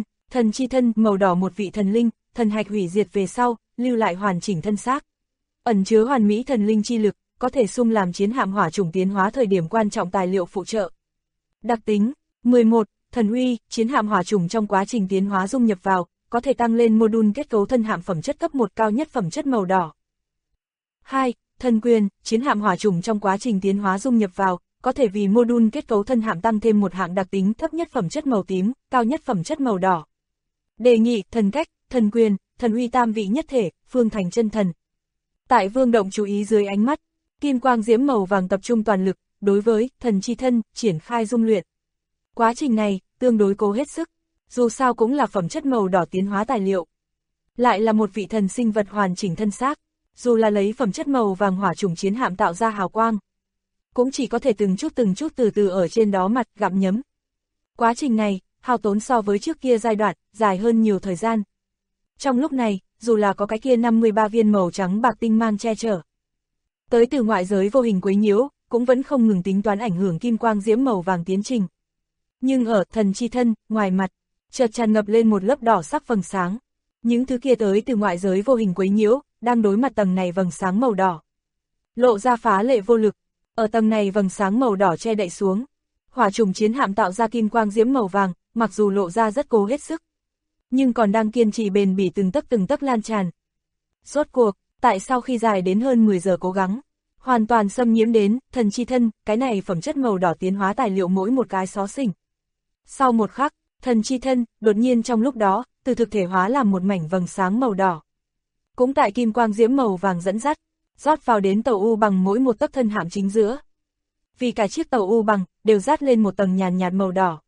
chi thân màu đỏ một vị thần linh, thần hạch hủy diệt về sau, lưu lại hoàn chỉnh thân xác. Ẩn chứa hoàn mỹ thần linh chi lực, có thể sung làm chiến hạm hỏa trùng tiến hóa thời điểm quan trọng tài liệu phụ trợ. Đặc tính 11. Thần uy, chiến hạm hỏa trùng trong quá trình tiến hóa dung nhập vào, có thể tăng lên module kết cấu thân hạm phẩm chất cấp 1 cao nhất phẩm chất màu đỏ. 2. Thần quyền, chiến hạm hỏa trùng trong quá trình tiến hóa dung nhập vào, có thể vì module kết cấu thân hạm tăng thêm một hạng đặc tính thấp nhất phẩm chất màu tím, cao nhất phẩm chất màu đỏ. Đề nghị, thần cách, thần quyền, thần uy tam vị nhất thể, phương thành chân thần. Tại Vương Động chú ý dưới ánh mắt, kim quang diễm màu vàng tập trung toàn lực, đối với thần chi thân, triển khai dung luyện. Quá trình này, tương đối cố hết sức, dù sao cũng là phẩm chất màu đỏ tiến hóa tài liệu. lại là một vị thần sinh vật hoàn chỉnh thân xác, dù là lấy phẩm chất màu vàng hỏa trùng chiến hạm tạo ra hào quang, cũng chỉ có thể từng chút từ từ ở trên đó mặt gặm nhấm. Quá trình này, hao tốn so với trước kia giai đoạn, dài hơn nhiều thời gian. Trong lúc này, dù là có cái kia 53 viên màu trắng bạc tinh mang che chở, tới từ ngoại giới vô hình quấy nhiễu, cũng vẫn không ngừng tính toán ảnh hưởng kim quang diễm màu vàng tiến trình. Nhưng ở thần chi thân, ngoài mặt, chợt tràn ngập lên một lớp đỏ sắc vầng sáng. Những thứ kia tới từ ngoại giới vô hình quấy nhiễu, đang đối mặt tầng này vầng sáng màu đỏ. Lộ ra phá lệ vô lực, ở tầng này vầng sáng màu đỏ che đậy xuống. Hỏa trùng chiến hạm tạo ra kim quang diễm màu vàng, mặc dù lộ ra rất cố hết sức, nhưng còn đang kiên trì bền bỉ từng tấc lan tràn. Rốt cuộc, tại sao khi dài đến hơn 10 giờ cố gắng, hoàn toàn xâm nhiễm đến thần chi thân, cái này phẩm chất màu đỏ tiến hóa tài liệu mỗi một cái xó xỉnh. Sau một khắc, thần chi thân, đột nhiên trong lúc đó, từ thực thể hóa làm một mảnh vầng sáng màu đỏ. Cũng tại kim quang diễm màu vàng dẫn dắt, rót vào đến tàu U bằng mỗi một tấc thân hạm chính giữa. Vì cả chiếc tàu U bằng, đều dát lên một tầng nhàn nhạt màu đỏ.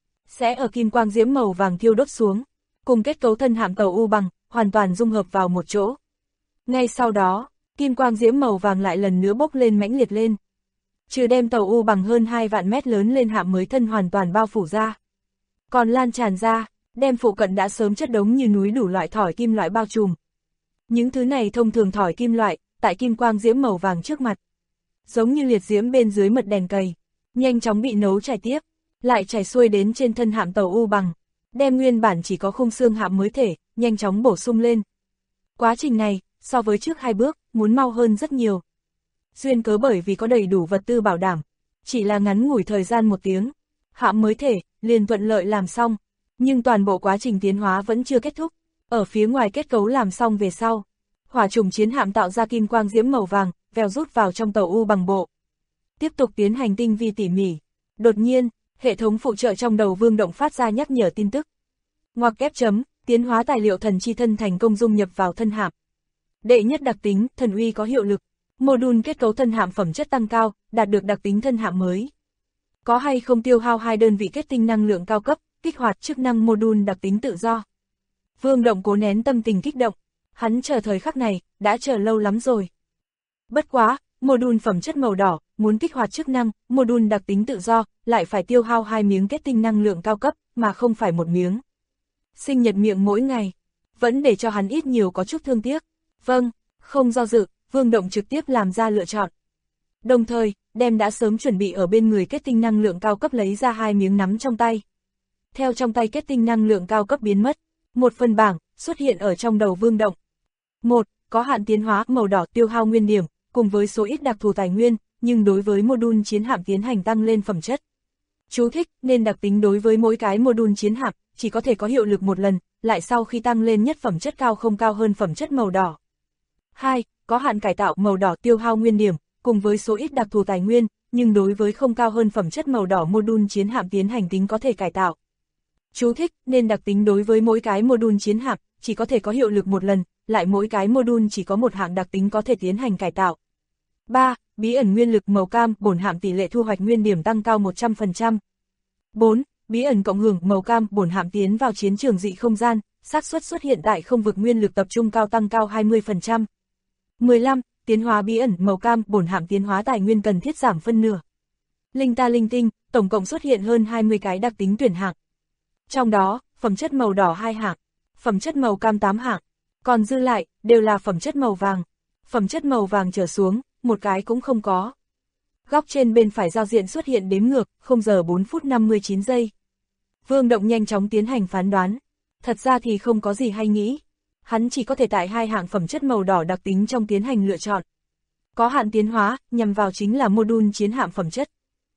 Sẽ ở kim quang diễm màu vàng thiêu đốt xuống, cùng kết cấu thân hạm tàu U bằng, hoàn toàn dung hợp vào một chỗ. Ngay sau đó, kim quang diễm màu vàng lại lần nữa bốc lên mãnh liệt lên. Trừ đem tàu U bằng hơn 2 vạn mét lớn lên hạm mới thân hoàn toàn bao phủ ra, còn lan tràn ra, đem phụ cận đã sớm chất đống như núi đủ loại thỏi kim loại bao trùm. Những thứ này thông thường thỏi kim loại, tại kim quang diễm màu vàng trước mặt, giống như liệt diễm bên dưới mật đèn cầy, nhanh chóng bị nấu chảy tiếp, lại chảy xuôi đến trên thân hạm tàu U bằng, đem nguyên bản chỉ có khung xương hạm mới thể, nhanh chóng bổ sung lên. Quá trình này, so với trước 2 bước, muốn mau hơn rất nhiều. Duyên cớ bởi vì có đầy đủ vật tư bảo đảm, chỉ là ngắn ngủi thời gian 1 tiếng, hạm mới thể, liền thuận lợi làm xong, nhưng toàn bộ quá trình tiến hóa vẫn chưa kết thúc. Ở phía ngoài kết cấu làm xong về sau, hỏa trùng chiến hạm tạo ra kim quang diễm màu vàng, vèo rút vào trong tàu U bằng bộ. Tiếp tục tiến hành tinh vi tỉ mỉ. Đột nhiên, hệ thống phụ trợ trong đầu Vương Động phát ra nhắc nhở tin tức. Ngoặc kép chấm, tiến hóa tài liệu thần chi thân thành công dung nhập vào thân hạm. Đệ nhất đặc tính, thần uy có hiệu lực. Mô-đun kết cấu thân hạm phẩm chất tăng cao, đạt được đặc tính thân hạm mới. Có hay không tiêu hao 2 đơn vị kết tinh năng lượng cao cấp, kích hoạt chức năng mô-đun đặc tính tự do. Vương Động cố nén tâm tình kích động, hắn chờ thời khắc này, đã chờ lâu lắm rồi. Bất quá, mô-đun phẩm chất màu đỏ, muốn kích hoạt chức năng, mô-đun đặc tính tự do, lại phải tiêu hao 2 miếng kết tinh năng lượng cao cấp, mà không phải 1 miếng. Sinh nhật miệng mỗi ngày, vẫn để cho hắn ít nhiều có chút thương tiếc. Vâng, không do dự, Vương Động trực tiếp làm ra lựa chọn. Đồng thời, đem đã sớm chuẩn bị ở bên người kết tinh năng lượng cao cấp lấy ra 2 miếng nắm trong tay. Theo trong tay kết tinh năng lượng cao cấp biến mất, một phần bảng xuất hiện ở trong đầu Vương Động. 1. Có hạn tiến hóa màu đỏ tiêu hao nguyên điểm, cùng với số ít đặc thù tài nguyên, nhưng đối với mô-đun chiến hạm tiến hành tăng lên phẩm chất. Chú thích, nên đặc tính đối với mỗi cái mô-đun chiến hạm, chỉ có thể có hiệu lực 1 lần, lại sau khi tăng lên nhất phẩm chất cao không cao hơn phẩm chất màu đỏ. 2. Có hạn cải tạo màu đỏ tiêu hao nguyên điểm, cùng với số ít đặc thù tài nguyên, nhưng đối với không cao hơn phẩm chất màu đỏ mô-đun chiến hạm tiến hành tính có thể cải tạo. Chú thích, nên đặc tính đối với mỗi cái mô-đun chiến hạm, chỉ có thể có hiệu lực 1 lần, lại mỗi cái mô-đun chỉ có 1 hạng đặc tính có thể tiến hành cải tạo. 3. Bí ẩn nguyên lực màu cam, bổn hạm tỷ lệ thu hoạch nguyên điểm tăng cao 100%. 4. Bí ẩn cộng hưởng màu cam, bổn hạm tiến vào chiến trường dị không gian, xác suất xuất hiện tại không vực nguyên lực tập trung cao tăng cao 20%. 15. Tiến hóa bí ẩn màu cam, bổn hạm tiến hóa tài nguyên cần thiết giảm phân nửa. Linh ta linh tinh, tổng cộng xuất hiện hơn 20 cái đặc tính tuyển hạng. Trong đó, phẩm chất màu đỏ 2 hạng, phẩm chất màu cam 8 hạng, còn dư lại, đều là phẩm chất màu vàng. Phẩm chất màu vàng trở xuống, một cái cũng không có. Góc trên bên phải giao diện xuất hiện đếm ngược, 0 giờ 4 phút 59 giây. Vương Động nhanh chóng tiến hành phán đoán. Thật ra thì không có gì hay nghĩ. Hắn chỉ có thể tại 2 hạng phẩm chất màu đỏ đặc tính trong tiến hành lựa chọn. Có hạn tiến hóa, nhằm vào chính là mô-đun chiến hạm phẩm chất.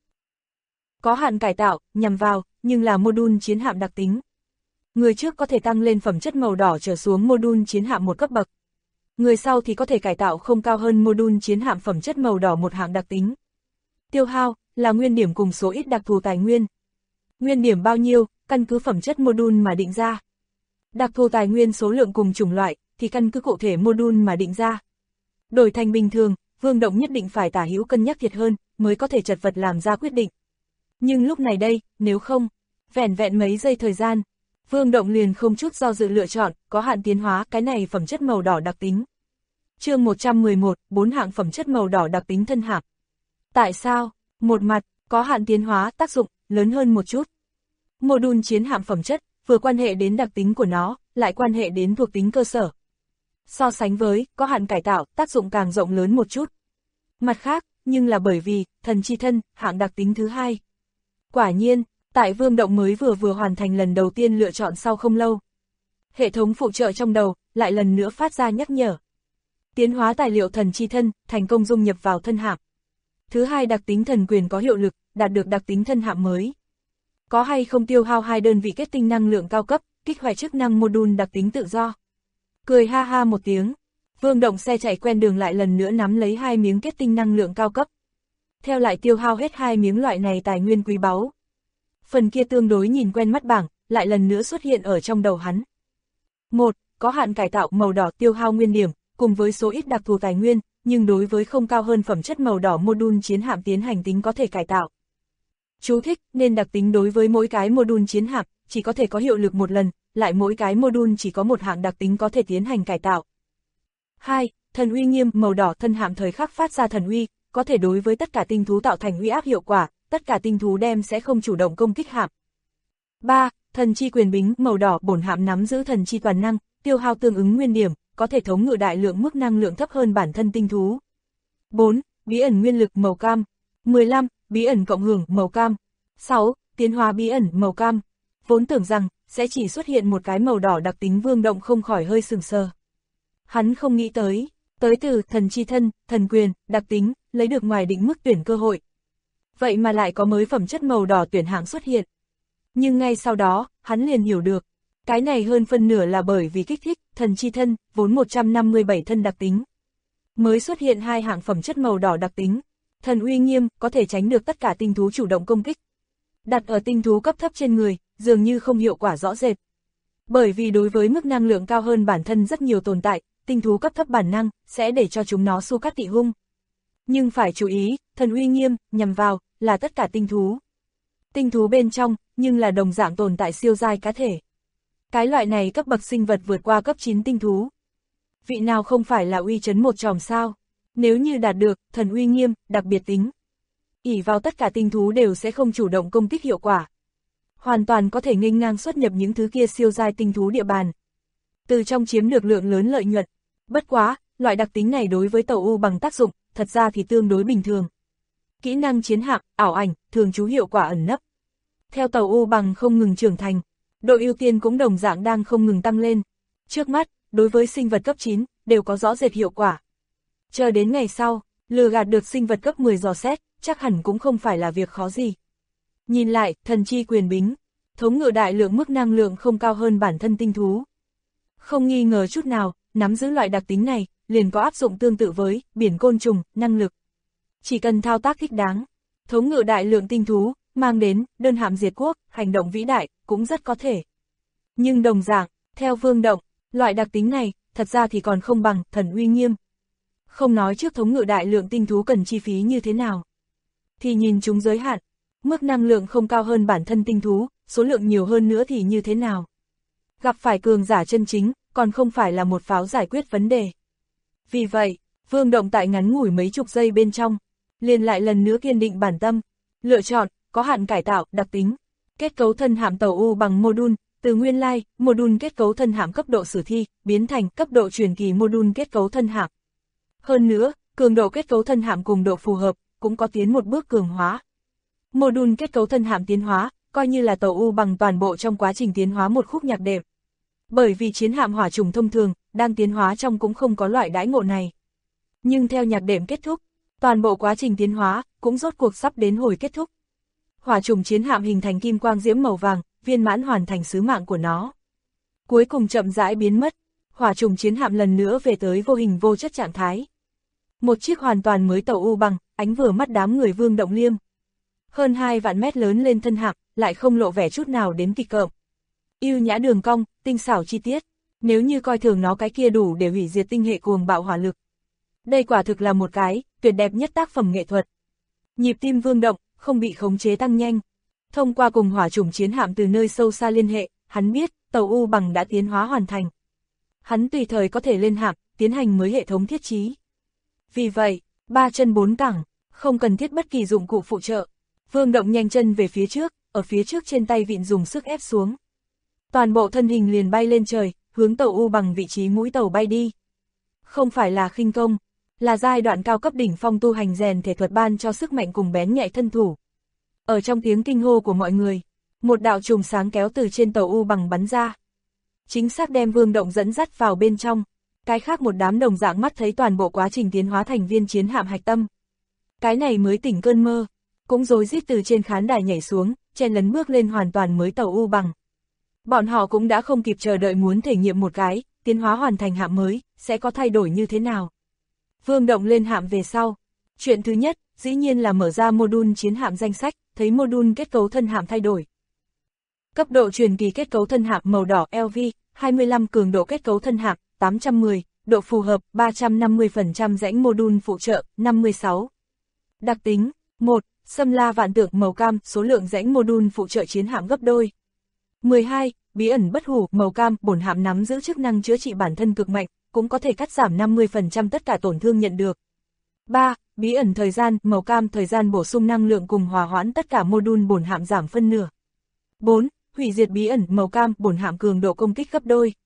Có hạn cải tạo, nhằm vào, nhưng là mô-đun chiến hạm đặc tính. Người trước có thể tăng lên phẩm chất màu đỏ trở xuống mô-đun chiến hạm 1 cấp bậc. Người sau thì có thể cải tạo không cao hơn mô-đun chiến hạm phẩm chất màu đỏ 1 hạng đặc tính. Tiêu hao, là nguyên điểm cùng số ít đặc thù tài nguyên. Nguyên điểm bao nhiêu, căn cứ phẩm chất mô-đun mà định ra. Đặc thù tài nguyên số lượng cùng chủng loại, thì căn cứ cụ thể mô-đun mà định ra. Đổi thành bình thường, Vương Động nhất định phải tả hữu cân nhắc thiệt hơn, mới có thể chật vật làm ra quyết định. Nhưng lúc này đây, nếu không, vẻn vẹn mấy giây thời gian, Vương Động liền không chút do dự lựa chọn, có hạn tiến hóa cái này phẩm chất màu đỏ đặc tính. Chương 111, 4 hạng phẩm chất màu đỏ đặc tính thân hạm. Tại sao? Một mặt, có hạn tiến hóa tác dụng lớn hơn một chút. Module chiến hạm phẩm chất, vừa quan hệ đến đặc tính của nó, lại quan hệ đến thuộc tính cơ sở. So sánh với, có hạn cải tạo, tác dụng càng rộng lớn một chút. Mặt khác, nhưng là bởi vì, thần chi thân, hạng đặc tính thứ hai. Quả nhiên, tại Vương Động mới vừa hoàn thành lần đầu tiên lựa chọn sau không lâu. Hệ thống phụ trợ trong đầu, lại lần nữa phát ra nhắc nhở. Tiến hóa tài liệu thần chi thân, thành công dung nhập vào thân hạm. Thứ hai đặc tính thần quyền có hiệu lực, đạt được đặc tính thân hạm mới. Có hay không tiêu hao 2 đơn vị kết tinh năng lượng cao cấp, kích hoạt chức năng module đặc tính tự do. Cười ha ha một tiếng, Vương Động xe chạy quen đường lại lần nữa nắm lấy 2 miếng kết tinh năng lượng cao cấp. Theo lại tiêu hao hết 2 miếng loại này tài nguyên quý báu. Phần kia tương đối nhìn quen mắt bảng, lại lần nữa xuất hiện ở trong đầu hắn. 1. Có hạn cải tạo màu đỏ tiêu hao nguyên điểm, cùng với số ít đặc thù tài nguyên, nhưng đối với không cao hơn phẩm chất màu đỏ module chiến hạm tiến hành tính có thể cải tạo. Chú thích, nên đặc tính đối với mỗi cái module chiến hạm, chỉ có thể có hiệu lực một lần, lại mỗi cái module chỉ có một hạng đặc tính có thể tiến hành cải tạo. 2. Thần uy nghiêm màu đỏ thân hạm thời khắc phát ra thần uy, có thể đối với tất cả tinh thú tạo thành uy áp hiệu quả, tất cả tinh thú đem sẽ không chủ động công kích hạm. 3. Thần chi quyền bính màu đỏ bổn hạm nắm giữ thần chi toàn năng, tiêu hao tương ứng nguyên điểm, có thể thống ngự đại lượng mức năng lượng thấp hơn bản thân tinh thú. 4. Bí ẩn nguyên lực màu cam. 15. Bí ẩn cộng hưởng màu cam. 6. Tiến hóa bí ẩn màu cam. Vốn tưởng rằng sẽ chỉ xuất hiện một cái màu đỏ đặc tính, Vương Động không khỏi hơi sừng sờ. Hắn không nghĩ tới từ thần chi thân, thần quyền, đặc tính, lấy được ngoài định mức tuyển cơ hội. Vậy mà lại có mới phẩm chất màu đỏ tuyển hạng xuất hiện. Nhưng ngay sau đó, hắn liền hiểu được, cái này hơn phân nửa là bởi vì kích thích, thần chi thân, vốn 157 thân đặc tính. Mới xuất hiện 2 hạng phẩm chất màu đỏ đặc tính. Thần uy nghiêm, có thể tránh được tất cả tinh thú chủ động công kích. Đặt ở tinh thú cấp thấp trên người, dường như không hiệu quả rõ rệt. Bởi vì đối với mức năng lượng cao hơn bản thân rất nhiều tồn tại, tinh thú cấp thấp bản năng, sẽ để cho chúng nó su cắt tị hung. Nhưng phải chú ý, thần uy nghiêm, nhằm vào, là tất cả tinh thú. Tinh thú bên trong, nhưng là đồng dạng tồn tại siêu giai cá thể. Cái loại này cấp bậc sinh vật vượt qua cấp 9 tinh thú. Vị nào không phải là uy chấn một chòm sao? Nếu như đạt được, thần uy nghiêm, đặc biệt tính. ỷ vào tất cả tinh thú đều sẽ không chủ động công kích hiệu quả. Hoàn toàn có thể nghênh ngang xuất nhập những thứ kia siêu giai tinh thú địa bàn. Từ trong chiếm được lượng lớn lợi nhuận. Bất quá, loại đặc tính này đối với tàu U bằng tác dụng, thật ra thì tương đối bình thường. Kỹ năng chiến hạm, ảo ảnh, thường trú hiệu quả ẩn nấp. Theo tàu U bằng không ngừng trưởng thành, độ ưu tiên cũng đồng dạng đang không ngừng tăng lên. Trước mắt, đối với sinh vật cấp 9, đều có rõ rệt hiệu quả. Chờ đến ngày sau, lừa gạt được sinh vật cấp 10 dò xét, chắc hẳn cũng không phải là việc khó gì. Nhìn lại, thần chi quyền bính, thống ngự đại lượng mức năng lượng không cao hơn bản thân tinh thú. Không nghi ngờ chút nào, nắm giữ loại đặc tính này, liền có áp dụng tương tự với biển côn trùng, năng lực. Chỉ cần thao tác thích đáng, thống ngự đại lượng tinh thú, mang đến đơn hạm diệt quốc, hành động vĩ đại, cũng rất có thể. Nhưng đồng dạng, theo Vương Động, loại đặc tính này, thật ra thì còn không bằng thần uy nghiêm. Không nói trước thống ngự đại lượng tinh thú cần chi phí như thế nào. Thì nhìn chúng giới hạn, mức năng lượng không cao hơn bản thân tinh thú, số lượng nhiều hơn nữa thì như thế nào. Gặp phải cường giả chân chính, còn không phải là một pháo giải quyết vấn đề. Vì vậy, Vương Động tại ngắn ngủi mấy chục giây bên trong, liền lại lần nữa kiên định bản tâm, lựa chọn, có hạn cải tạo, đặc tính, kết cấu thân hạm tàu U bằng module, từ nguyên lai, module kết cấu thân hạm cấp độ sử thi, biến thành cấp độ truyền kỳ module kết cấu thân hạm. Hơn nữa, cường độ kết cấu thân hạm cùng độ phù hợp, cũng có tiến một bước cường hóa. Module kết cấu thân hạm tiến hóa, coi như là tàu U bằng toàn bộ trong quá trình tiến hóa một khúc nhạc đệm. Bởi vì chiến hạm hỏa trùng thông thường, đang tiến hóa trong cũng không có loại đãi ngộ này. Nhưng theo nhạc đệm kết thúc, toàn bộ quá trình tiến hóa, cũng rốt cuộc sắp đến hồi kết thúc. Hỏa trùng chiến hạm hình thành kim quang diễm màu vàng, viên mãn hoàn thành sứ mạng của nó. Cuối cùng chậm rãi biến mất, hỏa trùng chiến hạm lần nữa về tới vô hình vô chất trạng thái. Một chiếc hoàn toàn mới tàu U bằng, ánh vừa mắt đám người Vương Động liêm. Hơn 2 vạn mét lớn lên thân hạm, lại không lộ vẻ chút nào đến kịch cợm. Yêu nhã đường cong, tinh xảo chi tiết, nếu như coi thường nó cái kia đủ để hủy diệt tinh hệ cuồng bạo hỏa lực. Đây quả thực là một cái tuyệt đẹp nhất tác phẩm nghệ thuật. Nhịp tim Vương Động không bị khống chế tăng nhanh. Thông qua cùng hỏa trùng chiến hạm từ nơi sâu xa liên hệ, hắn biết, tàu U bằng đã tiến hóa hoàn thành. Hắn tùy thời có thể lên hạm, tiến hành mới hệ thống thiết trí. Vì vậy, 3 chân 4 cẳng, không cần thiết bất kỳ dụng cụ phụ trợ. Vương Động nhanh chân về phía trước, ở phía trước trên tay vịn dùng sức ép xuống. Toàn bộ thân hình liền bay lên trời, hướng tàu U bằng vị trí mũi tàu bay đi. Không phải là khinh công, là giai đoạn cao cấp đỉnh phong tu hành rèn thể thuật ban cho sức mạnh cùng bén nhạy thân thủ. Ở trong tiếng kinh hô của mọi người, một đạo chùm sáng kéo từ trên tàu U bằng bắn ra. Chính xác đem Vương Động dẫn dắt vào bên trong, cái khác một đám đồng dạng mắt thấy toàn bộ quá trình tiến hóa thành viên chiến hạm hạch tâm. Cái này mới tỉnh cơn mơ, cũng rối rít từ trên khán đài nhảy xuống, chen lấn bước lên hoàn toàn mới tàu U bằng. Bọn họ cũng đã không kịp chờ đợi muốn thể nghiệm một cái, tiến hóa hoàn thành hạm mới, sẽ có thay đổi như thế nào. Vương Động lên hạm về sau. Chuyện thứ nhất, dĩ nhiên là mở ra module chiến hạm danh sách, thấy module kết cấu thân hạm thay đổi. Cấp độ truyền kỳ kết cấu thân hạm màu đỏ LV, 25 cường độ kết cấu thân hạm, 810, độ phù hợp, 350% rãnh module phụ trợ, 56. Đặc tính, 1. Xâm la vạn tượng màu cam, số lượng rãnh module phụ trợ chiến hạm gấp đôi. 12. Bí ẩn bất hủ, màu cam, bổn hạm nắm giữ chức năng chữa trị bản thân cực mạnh, cũng có thể cắt giảm 50% tất cả tổn thương nhận được. 3. Bí ẩn thời gian, màu cam, thời gian bổ sung năng lượng cùng hòa hoãn tất cả module bổn hạm giảm phân nửa. 4. Hủy diệt bí ẩn, màu cam, bổn hạm cường độ công kích gấp đôi.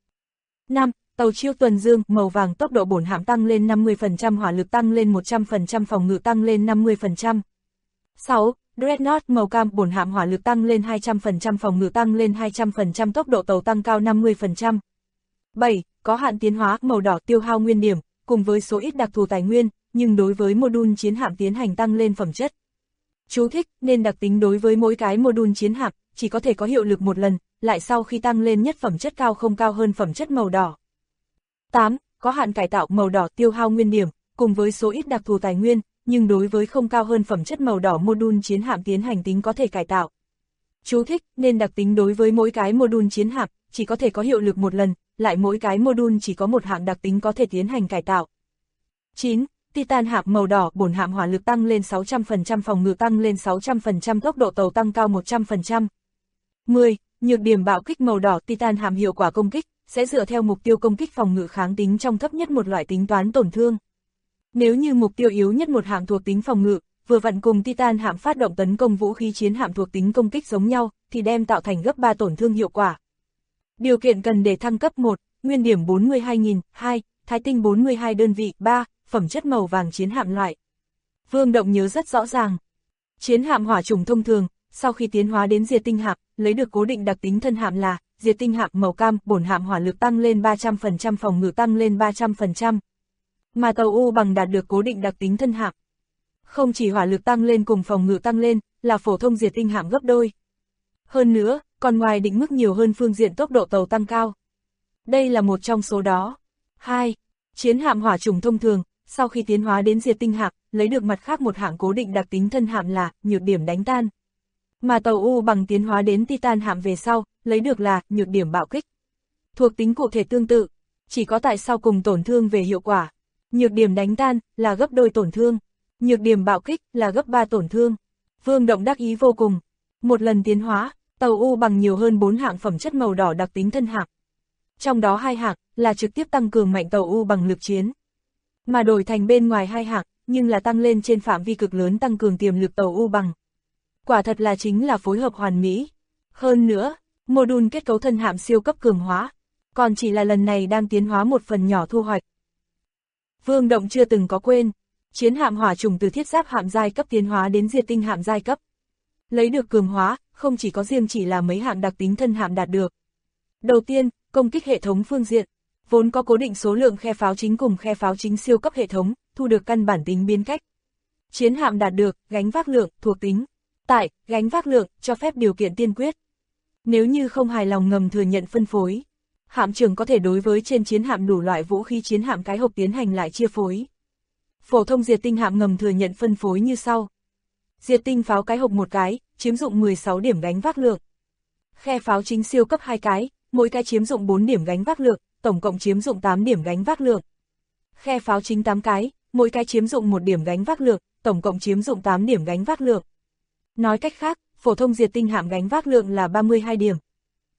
5. Tàu chiêu tuần dương, màu vàng, tốc độ bổn hạm tăng lên 50%, hỏa lực tăng lên 100%, phòng ngự tăng lên 50%. 6. Dreadnought, màu cam, bổn hạm hỏa lực tăng lên 200%, phòng ngự tăng lên 200%, tốc độ tàu tăng cao 50%. 7. Có hạn tiến hóa, màu đỏ, tiêu hao nguyên điểm, cùng với số ít đặc thù tài nguyên, nhưng đối với module chiến hạm tiến hành tăng lên phẩm chất. Chú thích, nên đặc tính đối với mỗi cái module chiến hạm, chỉ có thể có hiệu lực một lần, lại sau khi tăng lên nhất phẩm chất cao không cao hơn phẩm chất màu đỏ. 8. Có hạn cải tạo, màu đỏ, tiêu hao nguyên điểm, cùng với số ít đặc thù tài nguyên, nhưng đối với không cao hơn phẩm chất màu đỏ module chiến hạm tiến hành tính có thể cải tạo. Chú thích, nên đặc tính đối với mỗi cái module chiến hạm, chỉ có thể có hiệu lực một lần, lại mỗi cái module chỉ có một hạng đặc tính có thể tiến hành cải tạo. 9. Titan hạm màu đỏ, bổn hạm hỏa lực tăng lên 600%, phòng ngự tăng lên 600%, tốc độ tàu tăng cao 100%. 10. Nhược điểm bạo kích màu đỏ, Titan hạm hiệu quả công kích, sẽ dựa theo mục tiêu công kích phòng ngự kháng tính trong thấp nhất một loại tính toán tổn thương. Nếu như mục tiêu yếu nhất một hạm thuộc tính phòng ngự, vừa vặn cùng Titan hạm phát động tấn công vũ khí chiến hạm thuộc tính công kích giống nhau, thì đem tạo thành gấp 3 tổn thương hiệu quả. Điều kiện cần để thăng cấp 1, nguyên điểm 42.000, 2, thái tinh 42 đơn vị, 3, phẩm chất màu vàng chiến hạm loại. Vương Động nhớ rất rõ ràng. Chiến hạm hỏa chủng thông thường, sau khi tiến hóa đến diệt tinh hạm, lấy được cố định đặc tính thân hạm là diệt tinh hạm màu cam, bổn hạm hỏa lực tăng lên 300%, phòng ngự tăng lên 300%. Mà tàu U bằng đạt được cố định đặc tính thân hạm. Không chỉ hỏa lực tăng lên cùng phòng ngự tăng lên, là phổ thông diệt tinh hạm gấp đôi. Hơn nữa, còn ngoài định mức nhiều hơn phương diện tốc độ tàu tăng cao. Đây là một trong số đó. 2. Chiến hạm hỏa chủng thông thường, sau khi tiến hóa đến diệt tinh hạm, lấy được mặt khác một hạng cố định đặc tính thân hạm là nhược điểm đánh tan. Mà tàu U bằng tiến hóa đến Titan hạm về sau, lấy được là nhược điểm bạo kích. Thuộc tính cụ thể tương tự, chỉ có tại sau cùng tổn thương về hiệu quả. Nhược điểm đánh tan là gấp đôi tổn thương, nhược điểm bạo kích là gấp 3 tổn thương. Vương Động đắc ý vô cùng. Một lần tiến hóa, tàu U bằng nhiều hơn 4 hạng phẩm chất màu đỏ đặc tính thân hạm. Trong đó 2 hạng là trực tiếp tăng cường mạnh tàu U bằng lực chiến. Mà đổi thành bên ngoài 2 hạng, nhưng là tăng lên trên phạm vi cực lớn tăng cường tiềm lực tàu U bằng. Quả thật là chính là phối hợp hoàn mỹ. Hơn nữa, module kết cấu thân hạm siêu cấp cường hóa, còn chỉ là lần này đang tiến hóa một phần nhỏ thu hoạch. Vương Động chưa từng có quên, chiến hạm hỏa chủng từ thiết giáp hạm giai cấp tiến hóa đến diệt tinh hạm giai cấp. Lấy được cường hóa, không chỉ có riêng chỉ là mấy hạng đặc tính thân hạm đạt được. Đầu tiên, công kích hệ thống phương diện, vốn có cố định số lượng khe pháo chính cùng khe pháo chính siêu cấp hệ thống, thu được căn bản tính biến cách. Chiến hạm đạt được, gánh vác lượng, thuộc tính. Tại, gánh vác lượng, cho phép điều kiện tiên quyết. Nếu như không hài lòng ngầm thừa nhận phân phối, hạm trưởng có thể đối với trên chiến hạm đủ loại vũ khí chiến hạm cái hộp tiến hành lại chia phối. Phổ thông diệt tinh hạm ngầm thừa nhận phân phối như sau. Diệt tinh pháo cái hộp một cái, chiếm dụng 16 điểm gánh vác lượng. Khe pháo chính siêu cấp 2 cái, mỗi cái chiếm dụng 4 điểm gánh vác lượng, tổng cộng chiếm dụng 8 điểm gánh vác lượng. Khe pháo chính 8 cái, mỗi cái chiếm dụng 1 điểm gánh vác lượng, tổng cộng chiếm dụng 8 điểm gánh vác lượng. Nói cách khác, phổ thông diệt tinh hạm gánh vác lượng là 32 điểm.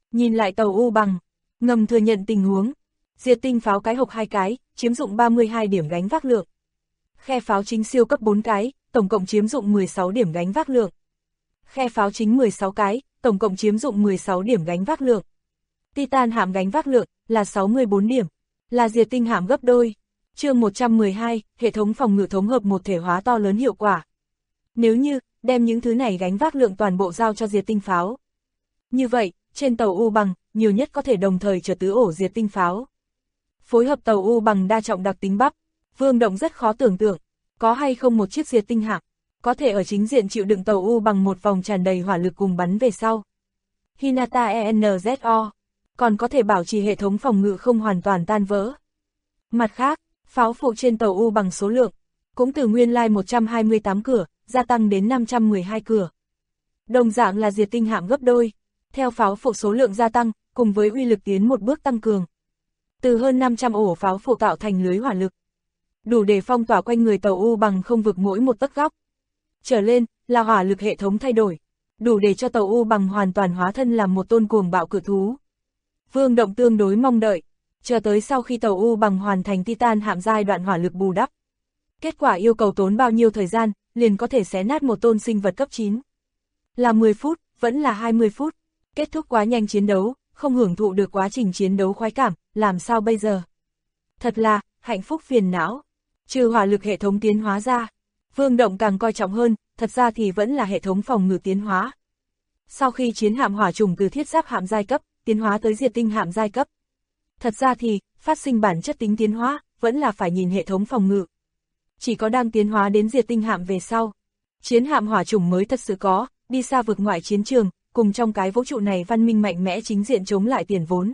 Nhìn lại tàu U Bằng, ngầm thừa nhận tình huống. Diệt tinh pháo cái hộp 2 cái, chiếm dụng 32 điểm gánh vác lượng. Khe pháo chính siêu cấp 4 cái, tổng cộng chiếm dụng 16 điểm gánh vác lượng. Khe pháo chính 16 cái, tổng cộng chiếm dụng 16 điểm gánh vác lượng. Titan hạm gánh vác lượng là 64 điểm, là diệt tinh hạm gấp đôi. Chương 112, hệ thống phòng ngự thống hợp một thể hóa to lớn hiệu quả. Nếu như đem những thứ này gánh vác lượng toàn bộ giao cho diệt tinh pháo, như vậy, trên tàu U Bằng, nhiều nhất có thể đồng thời chở tứ ổ diệt tinh pháo. Phối hợp tàu U Bằng đa trọng đặc tính bắp, Vương Động rất khó tưởng tượng, có hay không một chiếc diệt tinh hạm có thể ở chính diện chịu đựng tàu U Bằng một vòng tràn đầy hỏa lực cùng bắn về sau. Hinata ENZO còn có thể bảo trì hệ thống phòng ngự không hoàn toàn tan vỡ. Mặt khác, pháo phụ trên tàu U Bằng số lượng cũng từ nguyên lai 128 cửa, gia tăng đến 512 cửa. Đồng dạng là diệt tinh hạm gấp đôi, theo pháo phụ số lượng gia tăng, cùng với uy lực tiến một bước tăng cường. Từ hơn 500 ổ pháo phụ tạo thành lưới hỏa lực, đủ để phong tỏa quanh người tàu U Bằng không vực mỗi một tấc góc. Trở lên, là hỏa lực hệ thống thay đổi, đủ để cho tàu U Bằng hoàn toàn hóa thân làm một tôn cuồng bạo cự thú. Vương Động tương đối mong đợi, chờ tới sau khi tàu U Bằng hoàn thành Titan hạm giai đoạn hỏa lực bù đắp. Kết quả yêu cầu tốn bao nhiêu thời gian, liền có thể xé nát một tôn sinh vật cấp 9. Là 10 phút, vẫn là 20 phút. Kết thúc quá nhanh chiến đấu, không hưởng thụ được quá trình chiến đấu khoái cảm, làm sao bây giờ? Thật là, hạnh phúc phiền não. Trừ hỏa lực hệ thống tiến hóa ra, Vương Động càng coi trọng hơn, thật ra thì vẫn là hệ thống phòng ngự tiến hóa. Sau khi chiến hạm hỏa trùng từ thiết giáp hạm giai cấp, tiến hóa tới diệt tinh hạm giai cấp. Thật ra thì, phát sinh bản chất tính tiến hóa, vẫn là phải nhìn hệ thống phòng ngự. Chỉ có đang tiến hóa đến diệt tinh hạm về sau, chiến hạm hỏa trùng mới thật sự có, đi xa vực ngoại chiến trường, cùng trong cái vũ trụ này văn minh mạnh mẽ chính diện chống lại tiền vốn.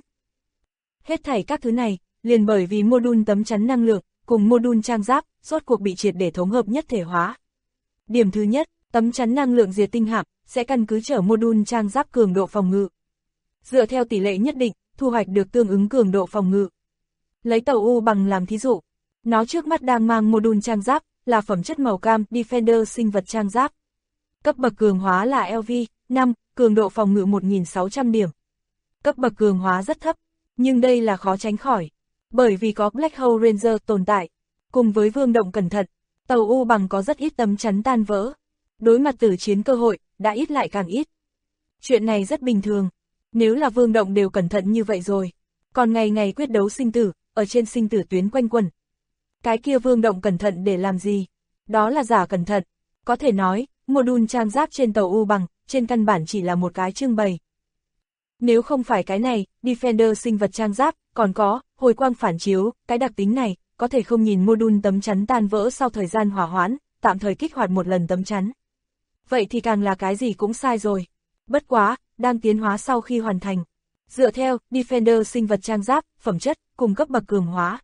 Hết thảy các thứ này, liền bởi vì module tấm chắn năng lượng, cùng module trang giáp, rốt cuộc bị triệt để thống hợp nhất thể hóa. Điểm thứ nhất, tấm chắn năng lượng diệt tinh hạm, sẽ căn cứ chở module trang giáp cường độ phòng ngự. Dựa theo tỷ lệ nhất định, thu hoạch được tương ứng cường độ phòng ngự. Lấy tàu U Bằng làm thí dụ, nó trước mắt đang mang module trang giáp, là phẩm chất màu cam Defender sinh vật trang giáp. Cấp bậc cường hóa là LV5, cường độ phòng ngự 1600 điểm. Cấp bậc cường hóa rất thấp, nhưng đây là khó tránh khỏi, bởi vì có Black Hole Ranger tồn tại. Cùng với Vương Động cẩn thận, tàu U Bằng có rất ít tấm chắn tan vỡ. Đối mặt tử chiến cơ hội, đã ít lại càng ít. Chuyện này rất bình thường, nếu là Vương Động đều cẩn thận như vậy rồi, còn ngày ngày quyết đấu sinh tử, ở trên sinh tử tuyến quanh quẩn. Cái kia Vương Động cẩn thận để làm gì? Đó là giả cẩn thận. Có thể nói, module trang giáp trên tàu U Bằng, trên căn bản chỉ là một cái trưng bày. Nếu không phải cái này, Defender sinh vật trang giáp, còn có, hồi quang phản chiếu, cái đặc tính này, có thể không nhìn module tấm chắn tan vỡ sau thời gian hỏa hoãn, tạm thời kích hoạt một lần tấm chắn. Vậy thì càng là cái gì cũng sai rồi. Bất quá, đang tiến hóa sau khi hoàn thành. Dựa theo, Defender sinh vật trang giáp, phẩm chất, cùng cấp bậc cường hóa.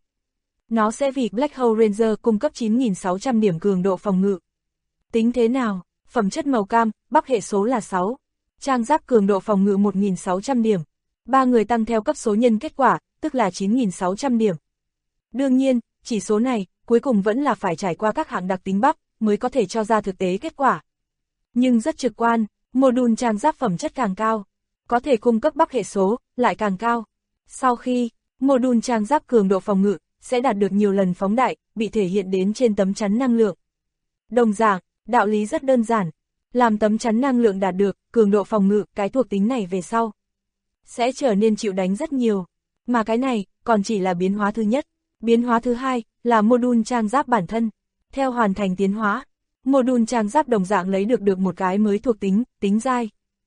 Nó sẽ vì Black Hole Ranger cung cấp 9600 điểm cường độ phòng ngự. Tính thế nào? Phẩm chất màu cam, bắc hệ số là 6. Trang giáp cường độ phòng ngự 1600 điểm. 3 người tăng theo cấp số nhân kết quả, tức là 9600 điểm. Đương nhiên, chỉ số này, cuối cùng vẫn là phải trải qua các hạng đặc tính bắp, mới có thể cho ra thực tế kết quả. Nhưng rất trực quan, module trang giáp phẩm chất càng cao, có thể cung cấp bắc hệ số, lại càng cao. Sau khi, module trang giáp cường độ phòng ngự, sẽ đạt được nhiều lần phóng đại, bị thể hiện đến trên tấm chắn năng lượng. Đồng dạng, đạo lý rất đơn giản, làm tấm chắn năng lượng đạt được, cường độ phòng ngự, cái thuộc tính này về sau, sẽ trở nên chịu đánh rất nhiều. Mà cái này, còn chỉ là biến hóa thứ nhất. Biến hóa thứ hai, là module trang giáp bản thân. Theo hoàn thành tiến hóa, module trang giáp đồng dạng lấy được một cái mới thuộc tính, tính giai.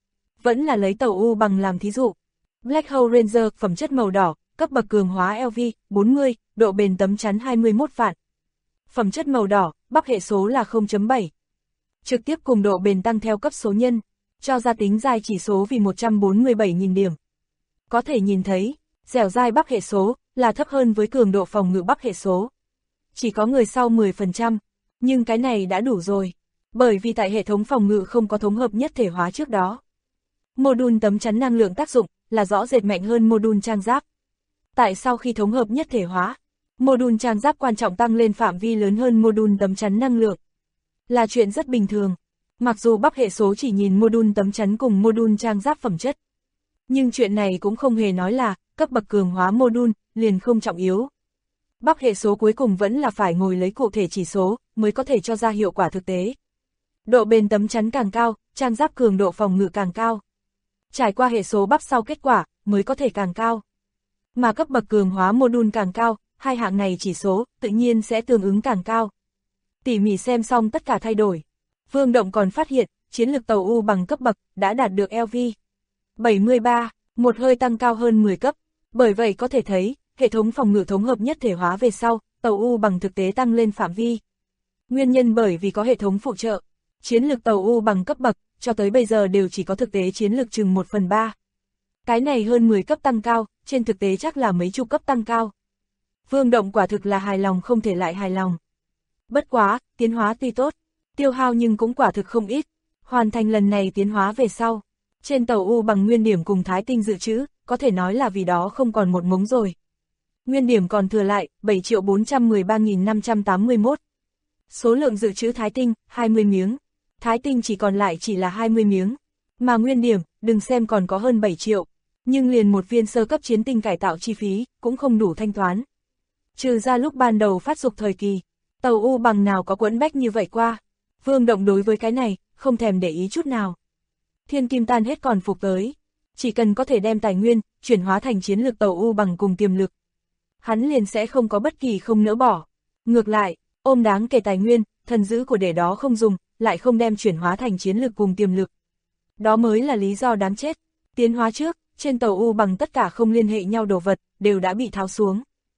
Vẫn là lấy tàu U Bằng làm thí dụ. Black Hole Ranger, phẩm chất màu đỏ, cấp bậc cường hóa LV, 40, độ bền tấm chắn 21 vạn. Phẩm chất màu đỏ, bắc hệ số là 0.7. Trực tiếp cùng độ bền tăng theo cấp số nhân, cho ra tính giai chỉ số vì 147.000 điểm. Có thể nhìn thấy, dẻo dai bắc hệ số là thấp hơn với cường độ phòng ngự bắc hệ số. Chỉ có người sau 10%, nhưng cái này đã đủ rồi, bởi vì tại hệ thống phòng ngự không có thống hợp nhất thể hóa trước đó. Module tấm chắn năng lượng tác dụng là rõ rệt mạnh hơn module trang giáp. Tại sau khi thống hợp nhất thể hóa, module trang giáp quan trọng tăng lên phạm vi lớn hơn module tấm chắn năng lượng. Là chuyện rất bình thường, mặc dù bắc hệ số chỉ nhìn module tấm chắn cùng module trang giáp phẩm chất. Nhưng chuyện này cũng không hề nói là, cấp bậc cường hóa module, liền không trọng yếu. Bắp hệ số cuối cùng vẫn là phải ngồi lấy cụ thể chỉ số, mới có thể cho ra hiệu quả thực tế. Độ bền tấm chắn càng cao, trang giáp cường độ phòng ngự càng cao. Trải qua hệ số bắp sau kết quả, mới có thể càng cao. Mà cấp bậc cường hóa module càng cao, hai hạng này chỉ số, tự nhiên sẽ tương ứng càng cao. Tỉ mỉ xem xong tất cả thay đổi. Vương Động còn phát hiện, chiến lực tàu U bằng cấp bậc, đã đạt được LV 73, một hơi tăng cao hơn 10 cấp. Bởi vậy có thể thấy, hệ thống phòng ngự thống hợp nhất thể hóa về sau, tàu U bằng thực tế tăng lên phạm vi. Nguyên nhân bởi vì có hệ thống phụ trợ, chiến lực tàu U bằng cấp bậc, cho tới bây giờ đều chỉ có thực tế chiến lực chừng 1/3. Cái này hơn 10 cấp tăng cao, trên thực tế chắc là mấy chục cấp tăng cao. Vương Động quả thực là hài lòng không thể lại hài lòng. Bất quá, tiến hóa tuy tốt, tiêu hao nhưng cũng quả thực không ít. Hoàn thành lần này tiến hóa về sau, trên tàu U bằng nguyên điểm cùng thái tinh dự trữ, có thể nói là vì đó không còn một mống rồi. Nguyên điểm còn thừa lại, 7.413.581. Số lượng dự trữ thái tinh, 20 miếng. Thái tinh chỉ còn lại chỉ là 20 miếng. Mà nguyên điểm, đừng xem còn có hơn 7 triệu. Nhưng liền một viên sơ cấp chiến tinh cải tạo chi phí, cũng không đủ thanh toán. Trừ ra lúc ban đầu phát dục thời kỳ, tàu U bằng nào có quẫn bách như vậy qua. Vương Động đối với cái này, không thèm để ý chút nào. Thiên kim tan hết còn phục tới. Chỉ cần có thể đem tài nguyên, chuyển hóa thành chiến lược tàu U bằng cùng tiềm lực. Hắn liền sẽ không có bất kỳ không nỡ bỏ. Ngược lại, ôm đáng kể tài nguyên, thần dữ của để đó không dùng, lại không đem chuyển hóa thành chiến lược cùng tiềm lực. Đó mới là lý do đáng chết. Tiến hóa trước, trên tàu U bằng tất cả không liên hệ nhau đồ vật, đều đã bị tháo xuống.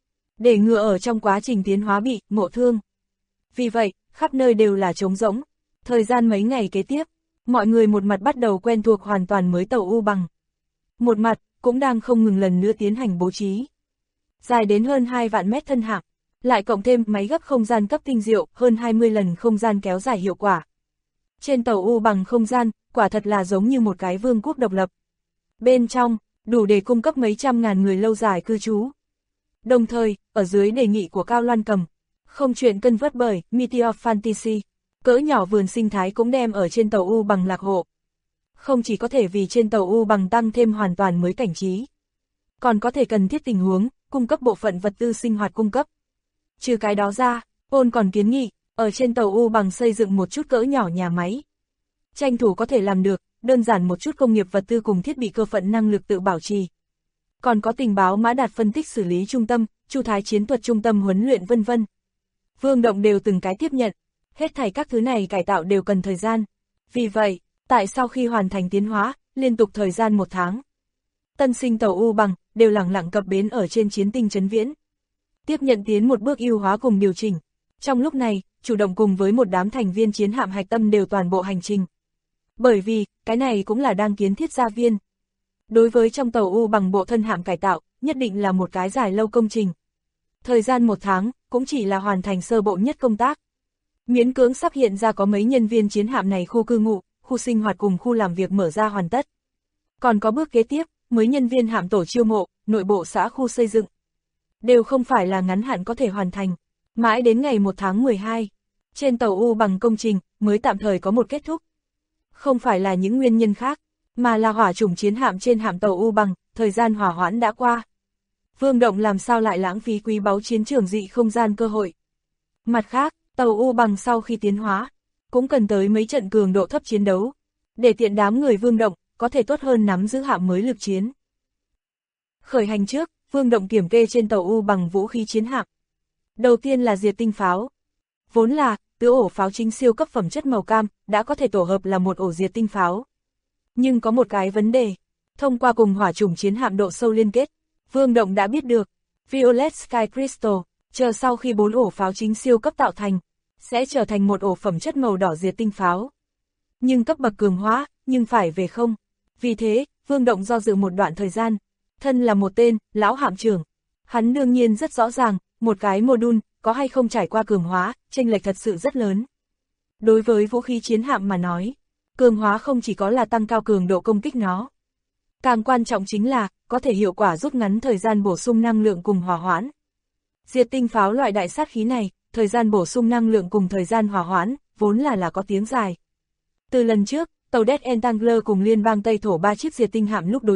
Để ngừa ở trong quá trình tiến hóa bị ngộ thương. Vì vậy, khắp nơi đều là trống rỗng. Thời gian mấy ngày kế tiếp, mọi người một mặt bắt đầu quen thuộc hoàn toàn mới tàu U bằng. Một mặt, cũng đang không ngừng lần nữa tiến hành bố trí. Dài đến hơn 2 vạn mét thân hạng, lại cộng thêm máy gấp không gian cấp tinh diệu, hơn 20 lần không gian kéo dài hiệu quả. Trên tàu U bằng không gian, quả thật là giống như một cái vương quốc độc lập. Bên trong, đủ để cung cấp mấy trăm ngàn người lâu dài cư trú. Đồng thời, ở dưới đề nghị của Cao Loan Cầm, không chuyện cân vớt bởi Meteor Fantasy, cỡ nhỏ vườn sinh thái cũng đem ở trên tàu U bằng lạc hộ. Không chỉ có thể vì trên tàu U bằng tăng thêm hoàn toàn mới cảnh trí, còn có thể cần thiết tình huống, cung cấp bộ phận vật tư sinh hoạt cung cấp. Trừ cái đó ra, Ôn còn kiến nghị, ở trên tàu U bằng xây dựng một chút cỡ nhỏ nhà máy. Tranh thủ có thể làm được, đơn giản một chút công nghiệp vật tư cùng thiết bị cơ phận năng lực tự bảo trì. Còn có tình báo mã đạt phân tích xử lý trung tâm, chu thái chiến thuật trung tâm huấn luyện vân vân. Vương Động đều từng cái tiếp nhận, hết thảy các thứ này cải tạo đều cần thời gian. Vì vậy, tại sau khi hoàn thành tiến hóa, liên tục thời gian 1 tháng, tân sinh tàu U bằng, đều lẳng lặng cập bến ở trên chiến tinh Trấn Viễn. Tiếp nhận tiến một bước ưu hóa cùng điều chỉnh. Trong lúc này, chủ động cùng với một đám thành viên chiến hạm hạch tâm đều toàn bộ hành trình. Bởi vì, cái này cũng là đang kiến thiết gia viên. Đối với trong tàu U bằng bộ thân hạm cải tạo, nhất định là một cái dài lâu công trình. Thời gian 1 tháng, cũng chỉ là hoàn thành sơ bộ nhất công tác. Miễn cưỡng sắp hiện ra có mấy nhân viên chiến hạm này khu cư ngụ, khu sinh hoạt cùng khu làm việc mở ra hoàn tất. Còn có bước kế tiếp, mới nhân viên hạm tổ chiêu mộ, nội bộ xã khu xây dựng. Đều không phải là ngắn hạn có thể hoàn thành. Mãi đến ngày 1 tháng 12, trên tàu U bằng công trình, mới tạm thời có một kết thúc. Không phải là những nguyên nhân khác, mà là hỏa chủng chiến hạm trên hạm tàu U bằng, thời gian hỏa hoãn đã qua. Vương Động làm sao lại lãng phí quý báu chiến trường dị không gian cơ hội. Mặt khác, tàu U bằng sau khi tiến hóa, cũng cần tới mấy trận cường độ thấp chiến đấu, để tiện đám người Vương Động, có thể tốt hơn nắm giữ hạm mới lực chiến. Khởi hành trước, Vương Động kiểm kê trên tàu U bằng vũ khí chiến hạm. Đầu tiên là diệt tinh pháo. Vốn là, tứ ổ pháo chính siêu cấp phẩm chất màu cam, đã có thể tổ hợp là một ổ diệt tinh pháo. Nhưng có một cái vấn đề, thông qua cùng hỏa chủng chiến hạm độ sâu liên kết, Vương Động đã biết được, Violet Sky Crystal, chờ sau khi 4 ổ pháo chính siêu cấp tạo thành, sẽ trở thành một ổ phẩm chất màu đỏ diệt tinh pháo. Nhưng cấp bậc cường hóa, nhưng phải về không. Vì thế, Vương Động do dự một đoạn thời gian, thân là một tên, lão hạm trưởng. Hắn đương nhiên rất rõ ràng, một cái module, có hay không trải qua cường hóa, chênh lệch thật sự rất lớn. Đối với vũ khí chiến hạm mà nói, cường hóa không chỉ có là tăng cao cường độ công kích nó. Càng quan trọng chính là, có thể hiệu quả rút ngắn thời gian bổ sung năng lượng cùng hỏa hoãn. Diệt tinh pháo loại đại sát khí này, thời gian bổ sung năng lượng cùng thời gian hỏa hoãn, vốn là có tiếng dài. Từ lần trước, tàu Death Entangler cùng liên bang Tây Thổ 3 chiếc diệt tinh hạm lúc đối chiến,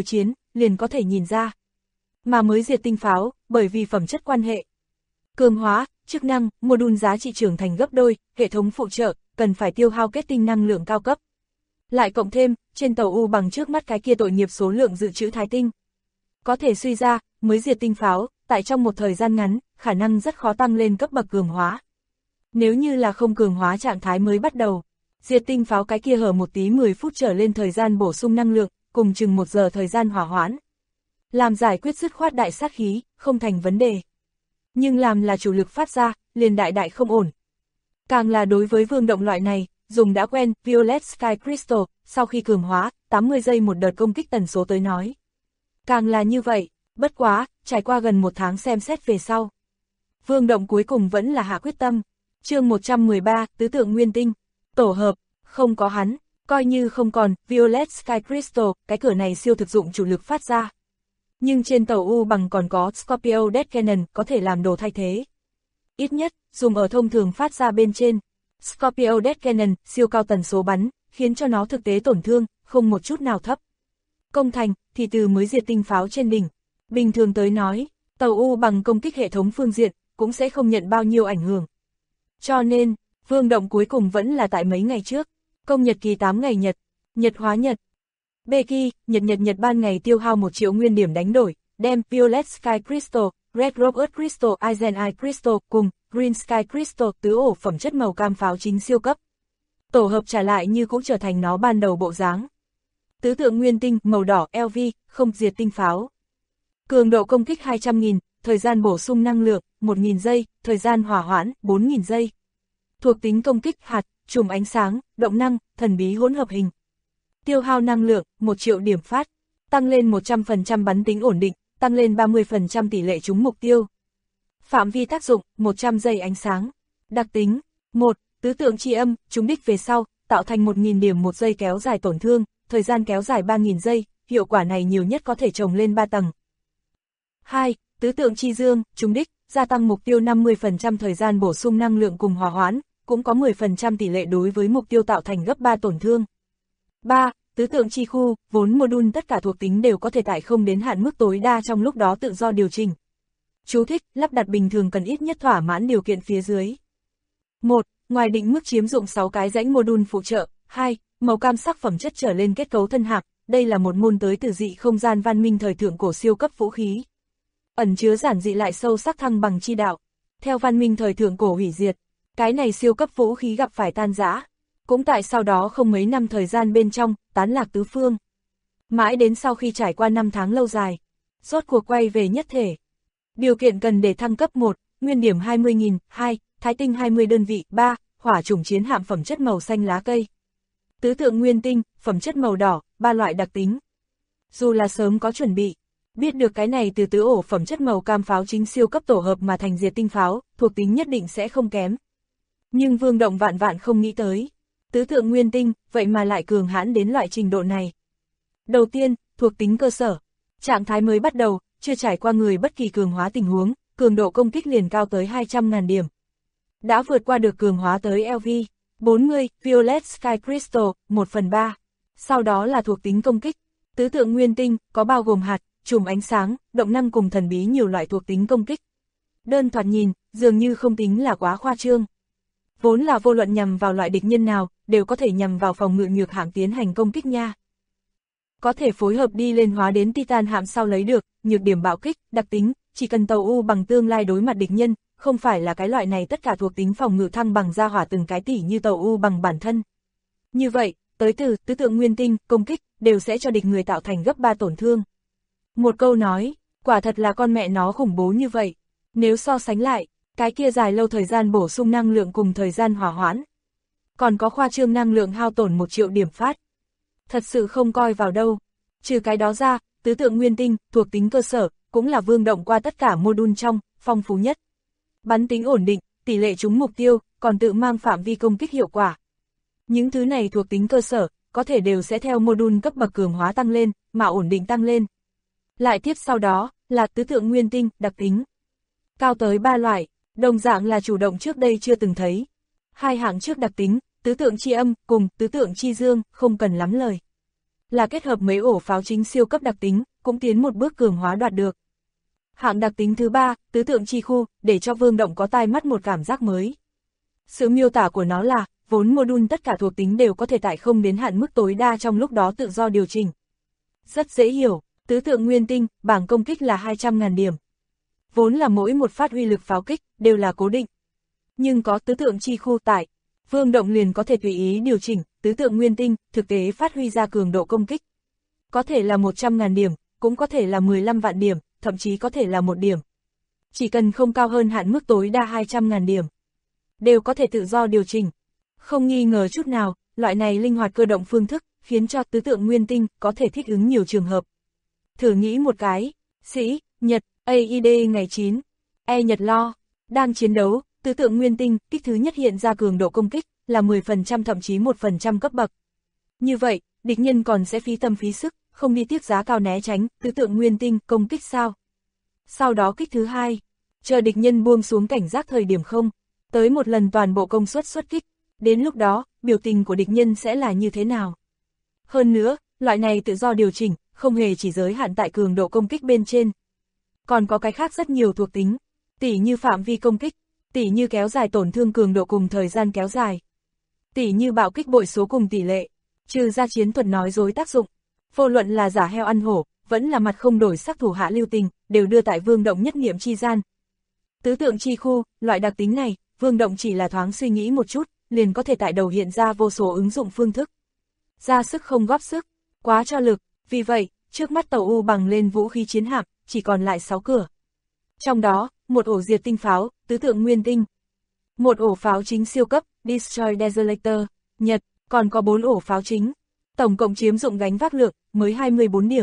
liền có thể nhìn ra. Mà mới diệt tinh pháo, bởi vì phẩm chất quan hệ, cường hóa, chức năng, module giá trị trưởng thành gấp đôi, hệ thống phụ trợ, cần phải tiêu hao kết tinh năng lượng cao cấp. Lại cộng thêm, trên tàu U bằng trước mắt cái kia tội nghiệp số lượng dự trữ thái tinh. Có thể suy ra, mới diệt tinh pháo, tại trong một thời gian ngắn, khả năng rất khó tăng lên cấp bậc cường hóa. Nếu như là không cường hóa trạng thái mới bắt đầu, diệt tinh pháo cái kia hở 1 tí 10 phút trở lên thời gian bổ sung năng lượng, cùng chừng 1 giờ thời gian hỏa hoãn. Làm giải quyết dứt khoát đại sát khí, không thành vấn đề. Nhưng làm là chủ lực phát ra, liền đại không ổn. Càng là đối với vương động loại này, dùng đã quen, Violet Sky Crystal, sau khi cường hóa, 80 giây một đợt công kích tần số tới nói. Càng là như vậy, bất quá, trải qua gần 1 tháng xem xét về sau. Vương động cuối cùng vẫn là hạ quyết tâm. Chương 113, tứ tượng nguyên tinh, tổ hợp, không có hắn, coi như không còn, Violet Sky Crystal, cái cửa này siêu thực dụng chủ lực phát ra. Nhưng trên tàu U bằng còn có Scorpio Death Cannon có thể làm đồ thay thế. Ít nhất, dùng ở thông thường phát ra bên trên. Scorpio Death Cannon, siêu cao tần số bắn, khiến cho nó thực tế tổn thương, không một chút nào thấp. Công thành, thì từ mới diệt tinh pháo trên đỉnh. Bình thường tới nói, tàu U bằng công kích hệ thống phương diện, cũng sẽ không nhận bao nhiêu ảnh hưởng. Cho nên, vương động cuối cùng vẫn là tại mấy ngày trước, công nhật kỳ 8 ngày nhật, nhật hóa nhật. Becky, nhật ban ngày tiêu hao 1 triệu nguyên điểm đánh đổi, đem Violet Sky Crystal, Red Robert Crystal, Aizen Eye Crystal cùng Green Sky Crystal tứ ổ phẩm chất màu cam pháo chính siêu cấp. Tổ hợp trả lại như cũng trở thành nó ban đầu bộ dáng. Tứ tượng nguyên tinh màu đỏ LV, không diệt tinh pháo. Cường độ công kích 200.000, thời gian bổ sung năng lượng 1.000 giây, thời gian hỏa hoãn 4.000 giây. Thuộc tính công kích hạt, chùm ánh sáng, động năng, thần bí hỗn hợp hình. Tiêu hao năng lượng 1 triệu điểm phát, tăng lên 100% bắn tính ổn định, tăng lên 30% tỷ lệ trúng mục tiêu. Phạm vi tác dụng 100 giây ánh sáng. Đặc tính 1. Tứ tượng chi âm, trúng đích về sau, tạo thành 1.000 điểm 1 giây kéo dài tổn thương, thời gian kéo dài 3.000 giây, hiệu quả này nhiều nhất có thể trồng lên 3 tầng. 2. Tứ tượng chi dương, trúng đích, gia tăng mục tiêu 50% thời gian bổ sung năng lượng cùng hỏa hoãn, cũng có 10% tỷ lệ đối với mục tiêu tạo thành gấp 3 tổn thương. 3. Tứ tượng chi khu, vốn module tất cả thuộc tính đều có thể tại không đến hạn mức tối đa trong lúc đó tự do điều chỉnh. Chú thích, lắp đặt bình thường cần ít nhất thỏa mãn điều kiện phía dưới. 1. Ngoài định mức chiếm dụng 6 cái rãnh module phụ trợ. 2. Màu cam sắc phẩm chất trở lên kết cấu thân hạc, đây là một môn tới từ dị không gian văn minh thời thượng cổ siêu cấp vũ khí. Ẩn chứa giản dị lại sâu sắc thăng bằng chi đạo. Theo văn minh thời thượng cổ hủy diệt, cái này siêu cấp vũ khí gặp phải tan rã. Cũng tại sau đó không mấy năm thời gian bên trong, tán lạc tứ phương. Mãi đến sau khi trải qua 5 tháng lâu dài, rốt cuộc quay về nhất thể. Điều kiện cần để thăng cấp 1, nguyên điểm 20.000, 2, thái tinh 20 đơn vị, 3, hỏa chủng chiến hạm phẩm chất màu xanh lá cây. Tứ tượng nguyên tinh, phẩm chất màu đỏ, 3 loại đặc tính. Dù là sớm có chuẩn bị, biết được cái này từ tứ ổ phẩm chất màu cam pháo chính siêu cấp tổ hợp mà thành diệt tinh pháo, thuộc tính nhất định sẽ không kém. Nhưng Vương Động vạn không nghĩ tới. Tứ tượng nguyên tinh, vậy mà lại cường hãn đến loại trình độ này. Đầu tiên, thuộc tính cơ sở. Trạng thái mới bắt đầu, chưa trải qua người bất kỳ cường hóa tình huống, cường độ công kích liền cao tới 200.000 điểm. Đã vượt qua được cường hóa tới LV, 40, Violet Sky Crystal, 1/3. Sau đó là thuộc tính công kích. Tứ tượng nguyên tinh, có bao gồm hạt, chùm ánh sáng, động năng cùng thần bí nhiều loại thuộc tính công kích. Đơn thoạt nhìn, dường như không tính là quá khoa trương. Vốn là vô luận nhằm vào loại địch nhân nào, đều có thể nhằm vào phòng ngự nhược hạng tiến hành công kích nha. Có thể phối hợp đi lên hóa đến Titan hạm sau lấy được, nhược điểm bạo kích, đặc tính, chỉ cần tàu U bằng tương lai đối mặt địch nhân, không phải là cái loại này tất cả thuộc tính phòng ngự thăng bằng ra hỏa từng cái tỷ như tàu U bằng bản thân. Như vậy, tới từ tứ tượng nguyên tinh, công kích, đều sẽ cho địch người tạo thành gấp 3 tổn thương. Một câu nói, quả thật là con mẹ nó khủng bố như vậy. Nếu so sánh lại, cái kia dài lâu thời gian bổ sung năng lượng cùng thời gian hỏa hoãn. Còn có khoa trương năng lượng hao tổn 1 triệu điểm phát. Thật sự không coi vào đâu. Trừ cái đó ra, tứ tượng nguyên tinh, thuộc tính cơ sở, cũng là Vương Động qua tất cả module trong, phong phú nhất. Bắn tính ổn định, tỷ lệ trúng mục tiêu, còn tự mang phạm vi công kích hiệu quả. Những thứ này thuộc tính cơ sở, có thể đều sẽ theo module cấp bậc cường hóa tăng lên, mà ổn định tăng lên. Lại tiếp sau đó, là tứ tượng nguyên tinh, đặc tính. Cao tới 3 loại, đồng dạng là chủ động trước đây chưa từng thấy. 2 hạng trước đặc tính, tứ tượng chi âm, cùng tứ tượng chi dương, không cần lắm lời. Là kết hợp mấy ổ pháo chính siêu cấp đặc tính, cũng tiến một bước cường hóa đoạt được. Hạng đặc tính thứ 3, tứ tượng chi khu, để cho Vương Động có tai mắt một cảm giác mới. Sự miêu tả của nó là, vốn module tất cả thuộc tính đều có thể tại không đến hạn mức tối đa trong lúc đó tự do điều chỉnh. Rất dễ hiểu, tứ tượng nguyên tinh, bảng công kích là 200.000 điểm. Vốn là mỗi một phát uy lực pháo kích, đều là cố định. Nhưng có tứ tượng chi khu tại, Vương Động liền có thể tùy ý điều chỉnh, tứ tượng nguyên tinh, thực tế phát huy ra cường độ công kích. Có thể là 100.000 điểm, cũng có thể là 15 vạn điểm, thậm chí có thể là 1 điểm. Chỉ cần không cao hơn hạn mức tối đa 200.000 điểm, đều có thể tự do điều chỉnh. Không nghi ngờ chút nào, loại này linh hoạt cơ động phương thức, khiến cho tứ tượng nguyên tinh có thể thích ứng nhiều trường hợp. Thử nghĩ một cái, Sĩ, Nhật, AID ngày 9, Nhật Lo, đang chiến đấu, tứ tượng nguyên tinh, kích thứ nhất hiện ra cường độ công kích, là 10% thậm chí 1% cấp bậc. Như vậy, địch nhân còn sẽ phí tâm phí sức, không đi tiếp giá cao né tránh, tứ tượng nguyên tinh, công kích sao? Sau đó kích thứ hai, chờ địch nhân buông xuống cảnh giác thời điểm không, tới một lần toàn bộ công suất xuất kích, đến lúc đó, biểu tình của địch nhân sẽ là như thế nào? Hơn nữa, loại này tự do điều chỉnh, không hề chỉ giới hạn tại cường độ công kích bên trên. Còn có cái khác rất nhiều thuộc tính, tỉ như phạm vi công kích, tỉ như kéo dài tổn thương cường độ cùng thời gian kéo dài, tỉ như bạo kích bội số cùng tỷ lệ, trừ ra chiến thuật nói dối tác dụng. Vô luận là giả heo ăn hổ, vẫn là mặt không đổi sắc thủ hạ lưu tình, đều đưa tại Vương Động nhất niệm chi gian. Tứ tượng chi khu, loại đặc tính này, Vương Động chỉ là thoáng suy nghĩ một chút, liền có thể tại đầu hiện ra vô số ứng dụng phương thức. Ra sức không góp sức, quá cho lực, vì vậy, trước mắt tàu U bằng lên vũ khí chiến hạm, chỉ còn lại 6 cửa. Trong đó, một ổ diệt tinh pháo, tứ tượng nguyên tinh. Một ổ pháo chính siêu cấp, Destroy Desolator, Nhật, còn có 4 ổ pháo chính. Tổng cộng chiếm dụng gánh vác lượng, mới 24 điểm.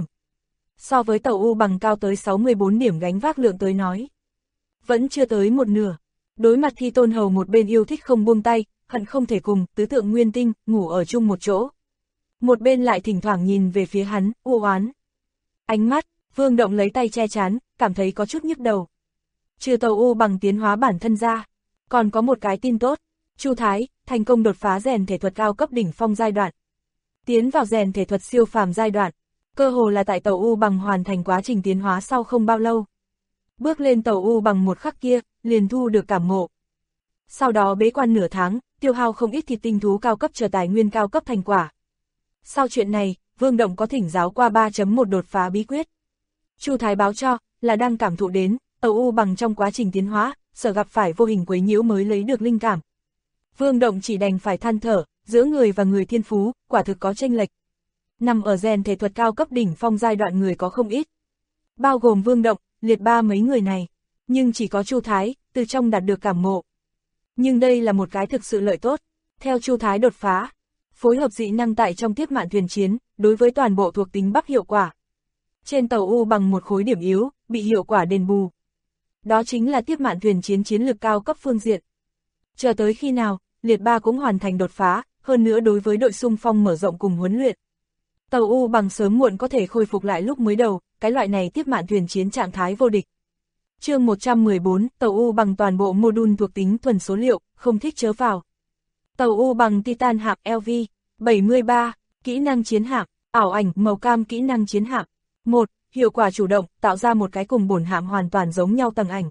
So với tàu U bằng cao tới 64 điểm gánh vác lượng tới nói. Vẫn chưa tới một nửa. Đối mặt Thi Tôn Hầu một bên yêu thích không buông tay, hận không thể cùng tứ tượng nguyên tinh, ngủ ở chung một chỗ. Một bên lại thỉnh thoảng nhìn về phía hắn, u oán. Ánh mắt, Vương Động lấy tay che chán, cảm thấy có chút nhức đầu. Trừ tàu U bằng tiến hóa bản thân ra, còn có một cái tin tốt. Chu Thái, thành công đột phá rèn thể thuật cao cấp đỉnh phong giai đoạn. Tiến vào rèn thể thuật siêu phàm giai đoạn, cơ hồ là tại tàu U bằng hoàn thành quá trình tiến hóa sau không bao lâu. Bước lên tàu U bằng một khắc kia, liền thu được cảm ngộ. Sau đó bế quan nửa tháng, tiêu hao không ít thịt tinh thú cao cấp chờ tài nguyên cao cấp thành quả. Sau chuyện này, Vương Động có thỉnh giáo qua 3.1 đột phá bí quyết. Chu Thái báo cho, là đang cảm thụ đến, tàu U bằng trong quá trình tiến hóa, sở gặp phải vô hình quấy nhiễu mới lấy được linh cảm. Vương Động chỉ đành phải than thở, giữa người và người thiên phú, quả thực có chênh lệch. Nằm ở rèn thể thuật cao cấp đỉnh phong giai đoạn người có không ít. Bao gồm Vương Động, liệt ba mấy người này. Nhưng chỉ có Chu Thái, từ trong đạt được cảm ngộ. Nhưng đây là một cái thực sự lợi tốt. Theo Chu Thái đột phá, phối hợp dị năng tại trong tiếp mạn thuyền chiến, đối với toàn bộ thuộc tính bắp hiệu quả. Trên tàu U bằng một khối điểm yếu, bị hiệu quả đền bù. Đó chính là tiếp mạn thuyền chiến chiến lược cao cấp phương diện. Chờ tới khi nào, liệt ba cũng hoàn thành đột phá, hơn nữa đối với đội xung phong mở rộng cùng huấn luyện. Tàu U bằng sớm muộn có thể khôi phục lại lúc mới đầu, cái loại này tiếp mạn thuyền chiến trạng thái vô địch. Chương 114, tàu U bằng toàn bộ module thuộc tính thuần số liệu, không thích chớ vào. Tàu U bằng Titan hạm LV, 73, kỹ năng chiến hạm, ảo ảnh màu cam kỹ năng chiến hạm. 1. Hiệu quả chủ động, tạo ra một cái cùng bổn hạm hoàn toàn giống nhau tầng ảnh.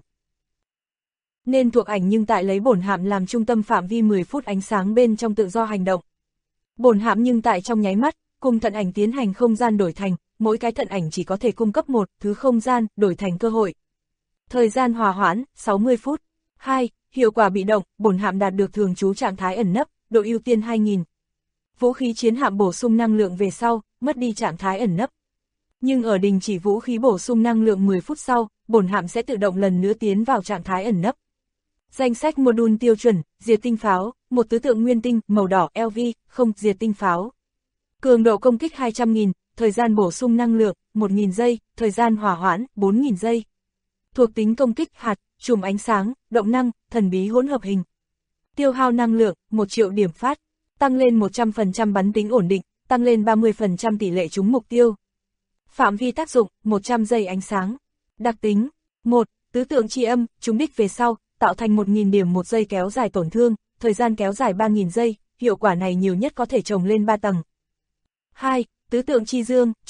Nên thuộc ảnh nhưng tại lấy bổn hạm làm trung tâm phạm vi 10 phút ánh sáng bên trong tự do hành động. Bổn hạm nhưng tại trong nháy mắt, cùng thận ảnh tiến hành không gian đổi thành, mỗi cái thận ảnh chỉ có thể cung cấp một thứ không gian đổi thành cơ hội. Thời gian hòa hoãn, 60 phút. 2. Hiệu quả bị động, bổn hạm đạt được thường trú trạng thái ẩn nấp, độ ưu tiên 2000. Vũ khí chiến hạm bổ sung năng lượng về sau, mất đi trạng thái ẩn nấp. Nhưng ở đình chỉ vũ khí bổ sung năng lượng 10 phút sau, bổn hạm sẽ tự động lần nữa tiến vào trạng thái ẩn nấp. Danh sách module tiêu chuẩn, diệt tinh pháo, một tứ tượng nguyên tinh, màu đỏ LV, không diệt tinh pháo. Cường độ công kích 200.000, thời gian bổ sung năng lượng, 1.000 giây, thời gian hỏa hoãn, 4.000 giây. Thuộc tính công kích hạt, chùm ánh sáng, động năng, thần bí hỗn hợp hình. Tiêu hao năng lượng, 1 triệu điểm phát, tăng lên 100% bắn tính ổn định, tăng lên 30% tỷ lệ trúng mục tiêu. Phạm vi tác dụng, 100 giây ánh sáng. Đặc tính, 1. Tứ tượng chi âm, trúng đích về sau, tạo thành 1.000 điểm 1 giây kéo dài tổn thương, thời gian kéo dài 3.000 giây, hiệu quả này nhiều nhất có thể trồng lên 3 tầng. 2. Tứ tượng chi dương, trúng đích,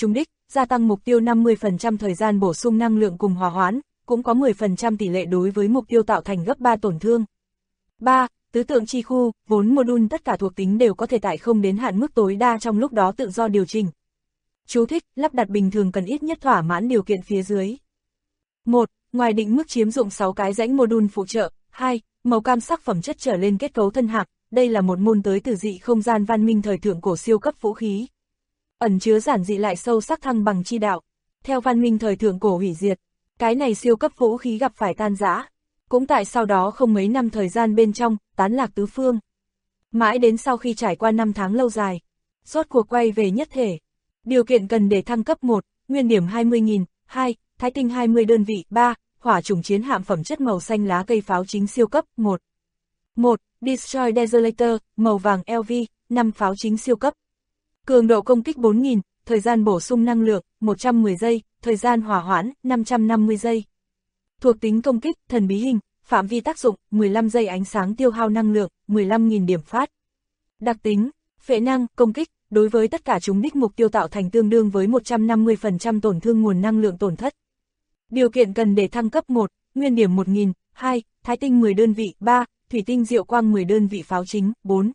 gia tăng mục tiêu 50% thời gian bổ sung năng lượng cùng hòa hoãn, cũng có 10% tỷ lệ đối với mục tiêu tạo thành gấp 3 tổn thương. 3. Tứ tượng chi khu, vốn module tất cả thuộc tính đều có thể tải không đến hạn mức tối đa trong lúc đó tự do điều chỉnh. Chú thích, lắp đặt bình thường cần ít nhất thỏa mãn điều kiện phía dưới. 1. Ngoài định mức chiếm dụng 6 cái rãnh module phụ trợ. 2. Màu cam sắc phẩm chất trở lên kết cấu thân hạc, đây là một môn tới từ dị không gian văn minh thời thượng cổ siêu cấp vũ khí. Ẩn chứa giản dị lại sâu sắc thăng bằng chi đạo. Theo văn minh thời thượng cổ hủy diệt, cái này siêu cấp vũ khí gặp phải tan rã. Cũng tại sau đó không mấy năm thời gian bên trong, tán lạc tứ phương. Mãi đến sau khi trải qua 5 tháng lâu dài, rốt cuộc quay về nhất thể. Điều kiện cần để thăng cấp 1, nguyên điểm 20.000, 2, thái tinh 20 đơn vị, 3, hỏa chủng chiến hạm phẩm chất màu xanh lá cây pháo chính siêu cấp, 1. 1. Destroy Desolator, màu vàng LV, 5 pháo chính siêu cấp. Cường độ công kích 4.000, thời gian bổ sung năng lượng, 110 giây, thời gian hỏa hoãn, 550 giây. Thuộc tính công kích, thần bí hình, phạm vi tác dụng, 15 giây ánh sáng tiêu hao năng lượng, 15.000 điểm phát. Đặc tính, phệ năng, công kích, đối với tất cả chúng đích mục tiêu tạo thành tương đương với 150% tổn thương nguồn năng lượng tổn thất. Điều kiện cần để thăng cấp 1, nguyên điểm 1.000, 2, thái tinh 10 đơn vị, 3, thủy tinh diệu quang 10 đơn vị pháo chính, 4.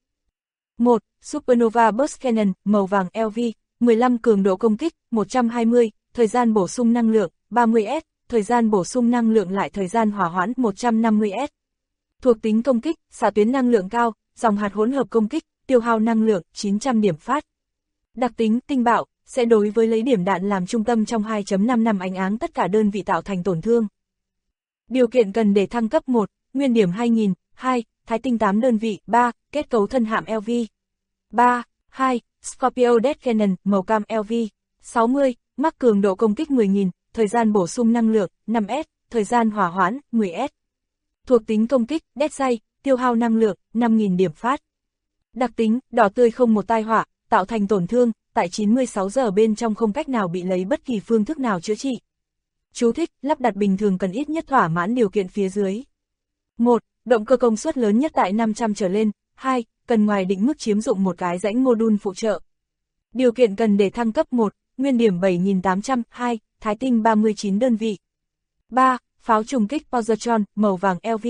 1. Supernova Burst Cannon, màu vàng LV, 15 cường độ công kích, 120, thời gian bổ sung năng lượng, 30S, thời gian bổ sung năng lượng lại thời gian hỏa hoãn, 150S. Thuộc tính công kích, xạ tuyến năng lượng cao, dòng hạt hỗn hợp công kích, tiêu hao năng lượng, 900 điểm phát. Đặc tính, tinh bạo, sẽ đối với lấy điểm đạn làm trung tâm trong 2.5 năm ánh áng tất cả đơn vị tạo thành tổn thương. Điều kiện cần để thăng cấp 1, nguyên điểm 2000, 2, thái tinh 8 đơn vị, 3, kết cấu thân hạm LV. 3, 2, Scorpio Death Cannon, màu cam LV. 60, mắc cường độ công kích 10.000, thời gian bổ sung năng lượng, 5S, thời gian hỏa hoãn, 10S. Thuộc tính công kích, Death Ray, tiêu hao năng lượng, 5.000 điểm phát. Đặc tính, đỏ tươi không một tai họa, tạo thành tổn thương, tại 96 giờ bên trong không cách nào bị lấy bất kỳ phương thức nào chữa trị. Chú thích, lắp đặt bình thường cần ít nhất thỏa mãn điều kiện phía dưới. 1. Động cơ công suất lớn nhất tại 500 trở lên. 2. Cần ngoài định mức chiếm dụng một cái rãnh module phụ trợ. Điều kiện cần để thăng cấp 1, nguyên điểm 7800, 2, thái tinh 39 đơn vị. 3. Pháo trùng kích Positron, màu vàng LV.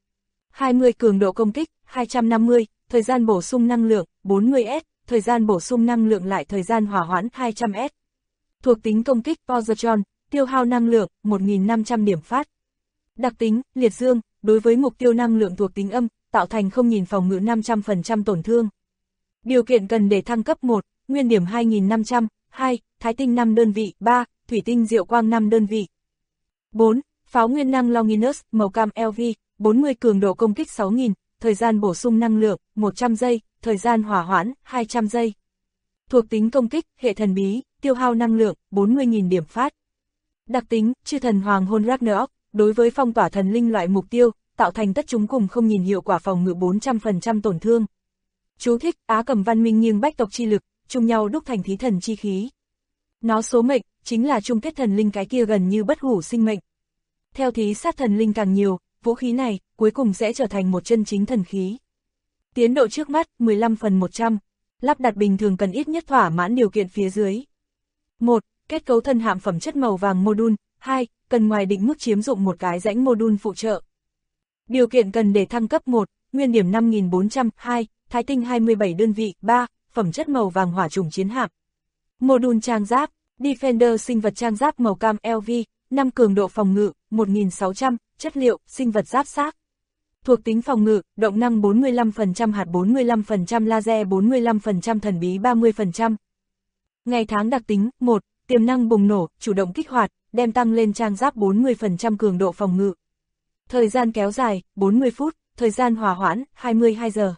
20 cường độ công kích, 250, thời gian bổ sung năng lượng, 40S, thời gian bổ sung năng lượng lại thời gian hỏa hoãn 200S. Thuộc tính công kích Positron, tiêu hao năng lượng, 1.500 điểm phát. Đặc tính, liệt dương, đối với mục tiêu năng lượng thuộc tính âm, tạo thành không nhìn phòng ngự 500% tổn thương. Điều kiện cần để thăng cấp 1, nguyên điểm 2500, 2, thái tinh 5 đơn vị, 3, thủy tinh diệu quang 5 đơn vị. 4. Pháo nguyên năng Longinus, màu cam LV, 40 cường độ công kích 6000, thời gian bổ sung năng lượng, 100 giây, thời gian hỏa hoãn, 200 giây. Thuộc tính công kích, hệ thần bí, tiêu hao năng lượng, 40.000 điểm phát. Đặc tính, chư thần hoàng hôn Ragnarok, đối với phong tỏa thần linh loại mục tiêu, tạo thành tất chúng cùng không nhìn hiệu quả phòng ngự 400% tổn thương. Chú thích, Á Cầm văn minh nghiêng bách tộc chi lực, chung nhau đúc thành thí thần chi khí. Nó số mệnh, chính là chung kết thần linh cái kia gần như bất hủ sinh mệnh. Theo thí sát thần linh càng nhiều, vũ khí này, cuối cùng sẽ trở thành một chân chính thần khí. Tiến độ trước mắt, 15/100. Lắp đặt bình thường cần ít nhất thỏa mãn điều kiện phía dưới. 1. Kết cấu thân hạm phẩm chất màu vàng module. 2. Cần ngoài định mức chiếm dụng một cái rãnh module phụ trợ. Điều kiện cần để thăng cấp 1, nguyên điểm 5400, 2, thái tinh 27 đơn vị, 3, phẩm chất màu vàng hỏa chủng chiến hạm. Module trang giáp, Defender sinh vật trang giáp màu cam LV, 5 cường độ phòng ngự, 1600, chất liệu, sinh vật giáp xác. Thuộc tính phòng ngự, động năng 45%, hạt 45%, laser 45%, thần bí 30%. Ngày tháng đặc tính, 1, tiềm năng bùng nổ, chủ động kích hoạt, đem tăng lên trang giáp 40% cường độ phòng ngự. Thời gian kéo dài, 40 phút, thời gian hòa hoãn, 22 giờ.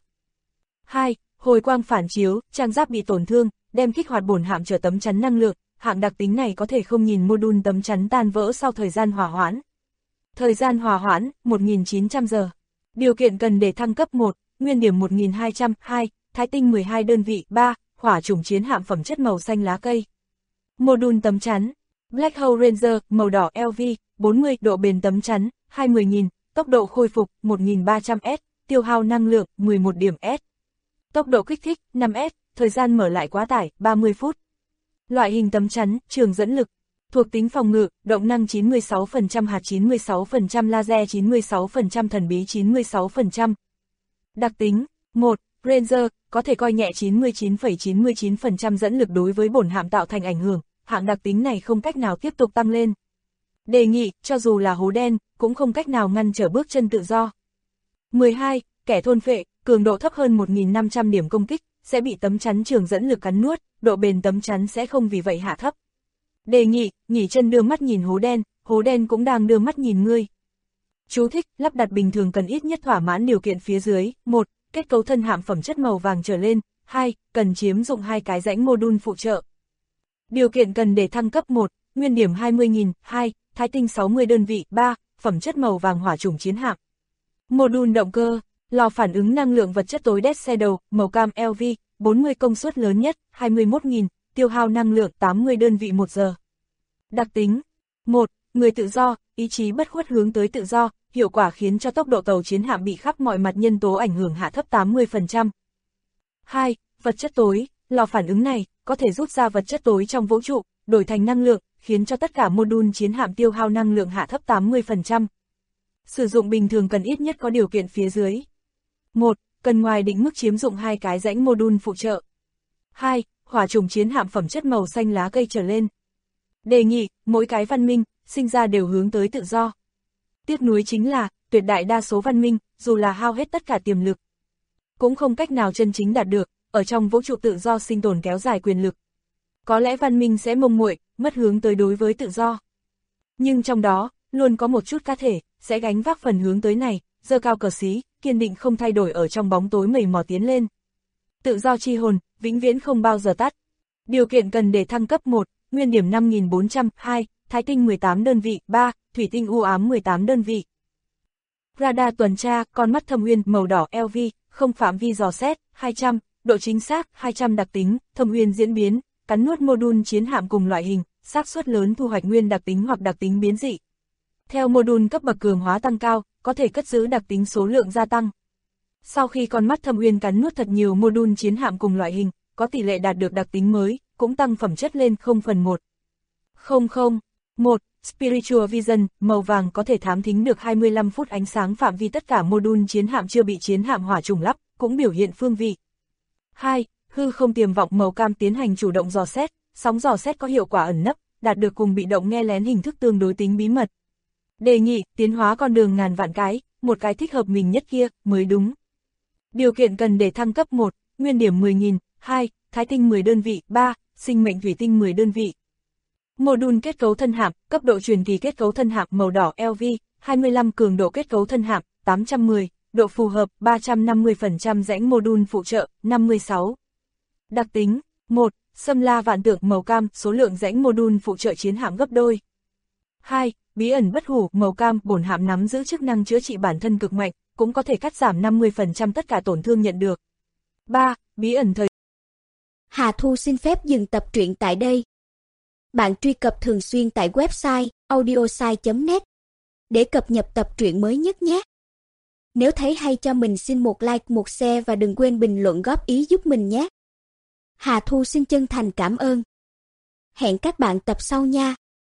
2. Hồi quang phản chiếu, trang giáp bị tổn thương, đem kích hoạt bổn hạm trở tấm chắn năng lượng, hạng đặc tính này có thể không nhìn module tấm chắn tan vỡ sau thời gian hòa hoãn. Thời gian hòa hoãn, 1900 giờ. Điều kiện cần để thăng cấp 1, nguyên điểm 1200, 2, thái tinh 12 đơn vị, 3, hỏa chủng chiến hạm phẩm chất màu xanh lá cây. Module tấm chắn, Black Hole Ranger, màu đỏ LV, 40 độ bền tấm chắn, 20.000, tốc độ khôi phục, 1300S, tiêu hao năng lượng, 11 điểm S. Tốc độ kích thích, 5S, thời gian mở lại quá tải, 30 phút. Loại hình tấm chắn, trường dẫn lực. Thuộc tính phòng ngự, động năng 96%, hạt 96%, laser 96%, thần bí 96%. Đặc tính 1. Ranger, có thể coi nhẹ 99,99% dẫn lực đối với bổn hạm tạo thành ảnh hưởng, hạng đặc tính này không cách nào tiếp tục tăng lên. Đề nghị, cho dù là hố đen, cũng không cách nào ngăn trở bước chân tự do. 12. Kẻ thôn phệ, cường độ thấp hơn 1.500 điểm công kích, sẽ bị tấm chắn trường dẫn lực cắn nuốt, độ bền tấm chắn sẽ không vì vậy hạ thấp. Đề nghị, nghỉ chân đưa mắt nhìn hố đen cũng đang đưa mắt nhìn ngươi. Chú thích, lắp đặt bình thường cần ít nhất thỏa mãn điều kiện phía dưới. 1. Kết cấu thân hạm phẩm chất màu vàng trở lên. 2. Cần chiếm dụng 2 cái rãnh mô-đun phụ trợ. Điều kiện cần để thăng cấp 1. Nguyên điểm 20.000. 2. Thái tinh 60 đơn vị. 3. Phẩm chất màu vàng hỏa chủng chiến hạm. Mô-đun động cơ, lò phản ứng năng lượng vật chất tối Dead Shadow, màu cam LV, 40 công suất lớn nhất, 21.000, tiêu hao năng lượng 80 đơn vị 1 giờ. Đặc tính 1. Người tự do, ý chí bất khuất hướng tới tự do, hiệu quả khiến cho tốc độ tàu chiến hạm bị khắp mọi mặt nhân tố ảnh hưởng hạ thấp 80%. 2. Vật chất tối, lò phản ứng này có thể rút ra vật chất tối trong vũ trụ, đổi thành năng lượng, khiến cho tất cả mô-đun chiến hạm tiêu hao năng lượng hạ thấp 80%. Sử dụng bình thường cần ít nhất có điều kiện phía dưới. 1. Cần ngoài định mức chiếm dụng 2 cái rãnh mô-đun phụ trợ. 2. Hỏa chủng chiến hạm phẩm chất màu xanh lá cây trở lên. Đề nghị, mỗi cái văn minh, sinh ra đều hướng tới tự do. Tiếc nuối chính là, tuyệt đại đa số văn minh, dù là hao hết tất cả tiềm lực, cũng không cách nào chân chính đạt được, ở trong vũ trụ tự do sinh tồn kéo dài quyền lực. Có lẽ văn minh sẽ mông muội, mất hướng tới đối với tự do. Nhưng trong đó, luôn có một chút cá thể, sẽ gánh vác phần hướng tới này, giơ cao cờ xí, kiên định không thay đổi ở trong bóng tối mầy mò tiến lên. Tự do chi hồn, vĩnh viễn không bao giờ tắt. Điều kiện cần để thăng cấp 1, nguyên điểm 5.400, 2, thái tinh 18 đơn vị, 3, thủy tinh u ám 18 đơn vị. Radar tuần tra, con mắt thâm uyên, màu đỏ LV, không phạm vi dò xét, 200, độ chính xác, 200 đặc tính, thâm uyên diễn biến, cắn nuốt mô-đun chiến hạm cùng loại hình, xác suất lớn thu hoạch nguyên đặc tính hoặc đặc tính biến dị. Theo mô-đun cấp bậc cường hóa tăng cao, có thể cất giữ đặc tính số lượng gia tăng. Sau khi con mắt thâm uyên cắn nuốt thật nhiều mô-đun chiến hạm cùng loại hình, có tỷ lệ đạt được đặc tính mới, cũng tăng phẩm chất lên 0/1. 001. Spiritual Vision, màu vàng có thể thám thính được 25 phút ánh sáng phạm vi tất cả mô-đun chiến hạm chưa bị chiến hạm hỏa trùng lắp, cũng biểu hiện phương vị. 2. Hư không tiềm vọng màu cam tiến hành chủ động dò xét, sóng dò xét có hiệu quả ẩn nấp, đạt được cùng bị động nghe lén hình thức tương đối tính bí mật. Đề nghị, tiến hóa con đường ngàn vạn cái, một cái thích hợp mình nhất kia, mới đúng. Điều kiện cần để thăng cấp 1, nguyên điểm 10.000, 2, thái tinh 10 đơn vị, 3, sinh mệnh thủy tinh 10 đơn vị. Mô-đun kết cấu thân hạm, cấp độ truyền kỳ kết cấu thân hạm màu đỏ LV, 25 cường độ kết cấu thân hạm, 810, độ phù hợp, 350% rãnh mô-đun phụ trợ, 56. Đặc tính, 1, xâm la vạn tượng màu cam, số lượng rãnh mô-đun phụ trợ chiến hạm gấp đôi. 2, bí ẩn bất hủ màu cam, bổn hạm nắm giữ chức năng chữa trị bản thân cực mạnh, cũng có thể cắt giảm 50% tất cả tổn thương nhận được. 3, bí ẩn thời. Hà Thu xin phép dừng tập truyện tại đây. Bạn truy cập thường xuyên tại website audiosai.net để cập nhật tập truyện mới nhất nhé. Nếu thấy hay cho mình xin một like, một share và đừng quên bình luận góp ý giúp mình nhé. Hà Thu xin chân thành cảm ơn. Hẹn các bạn tập sau nha.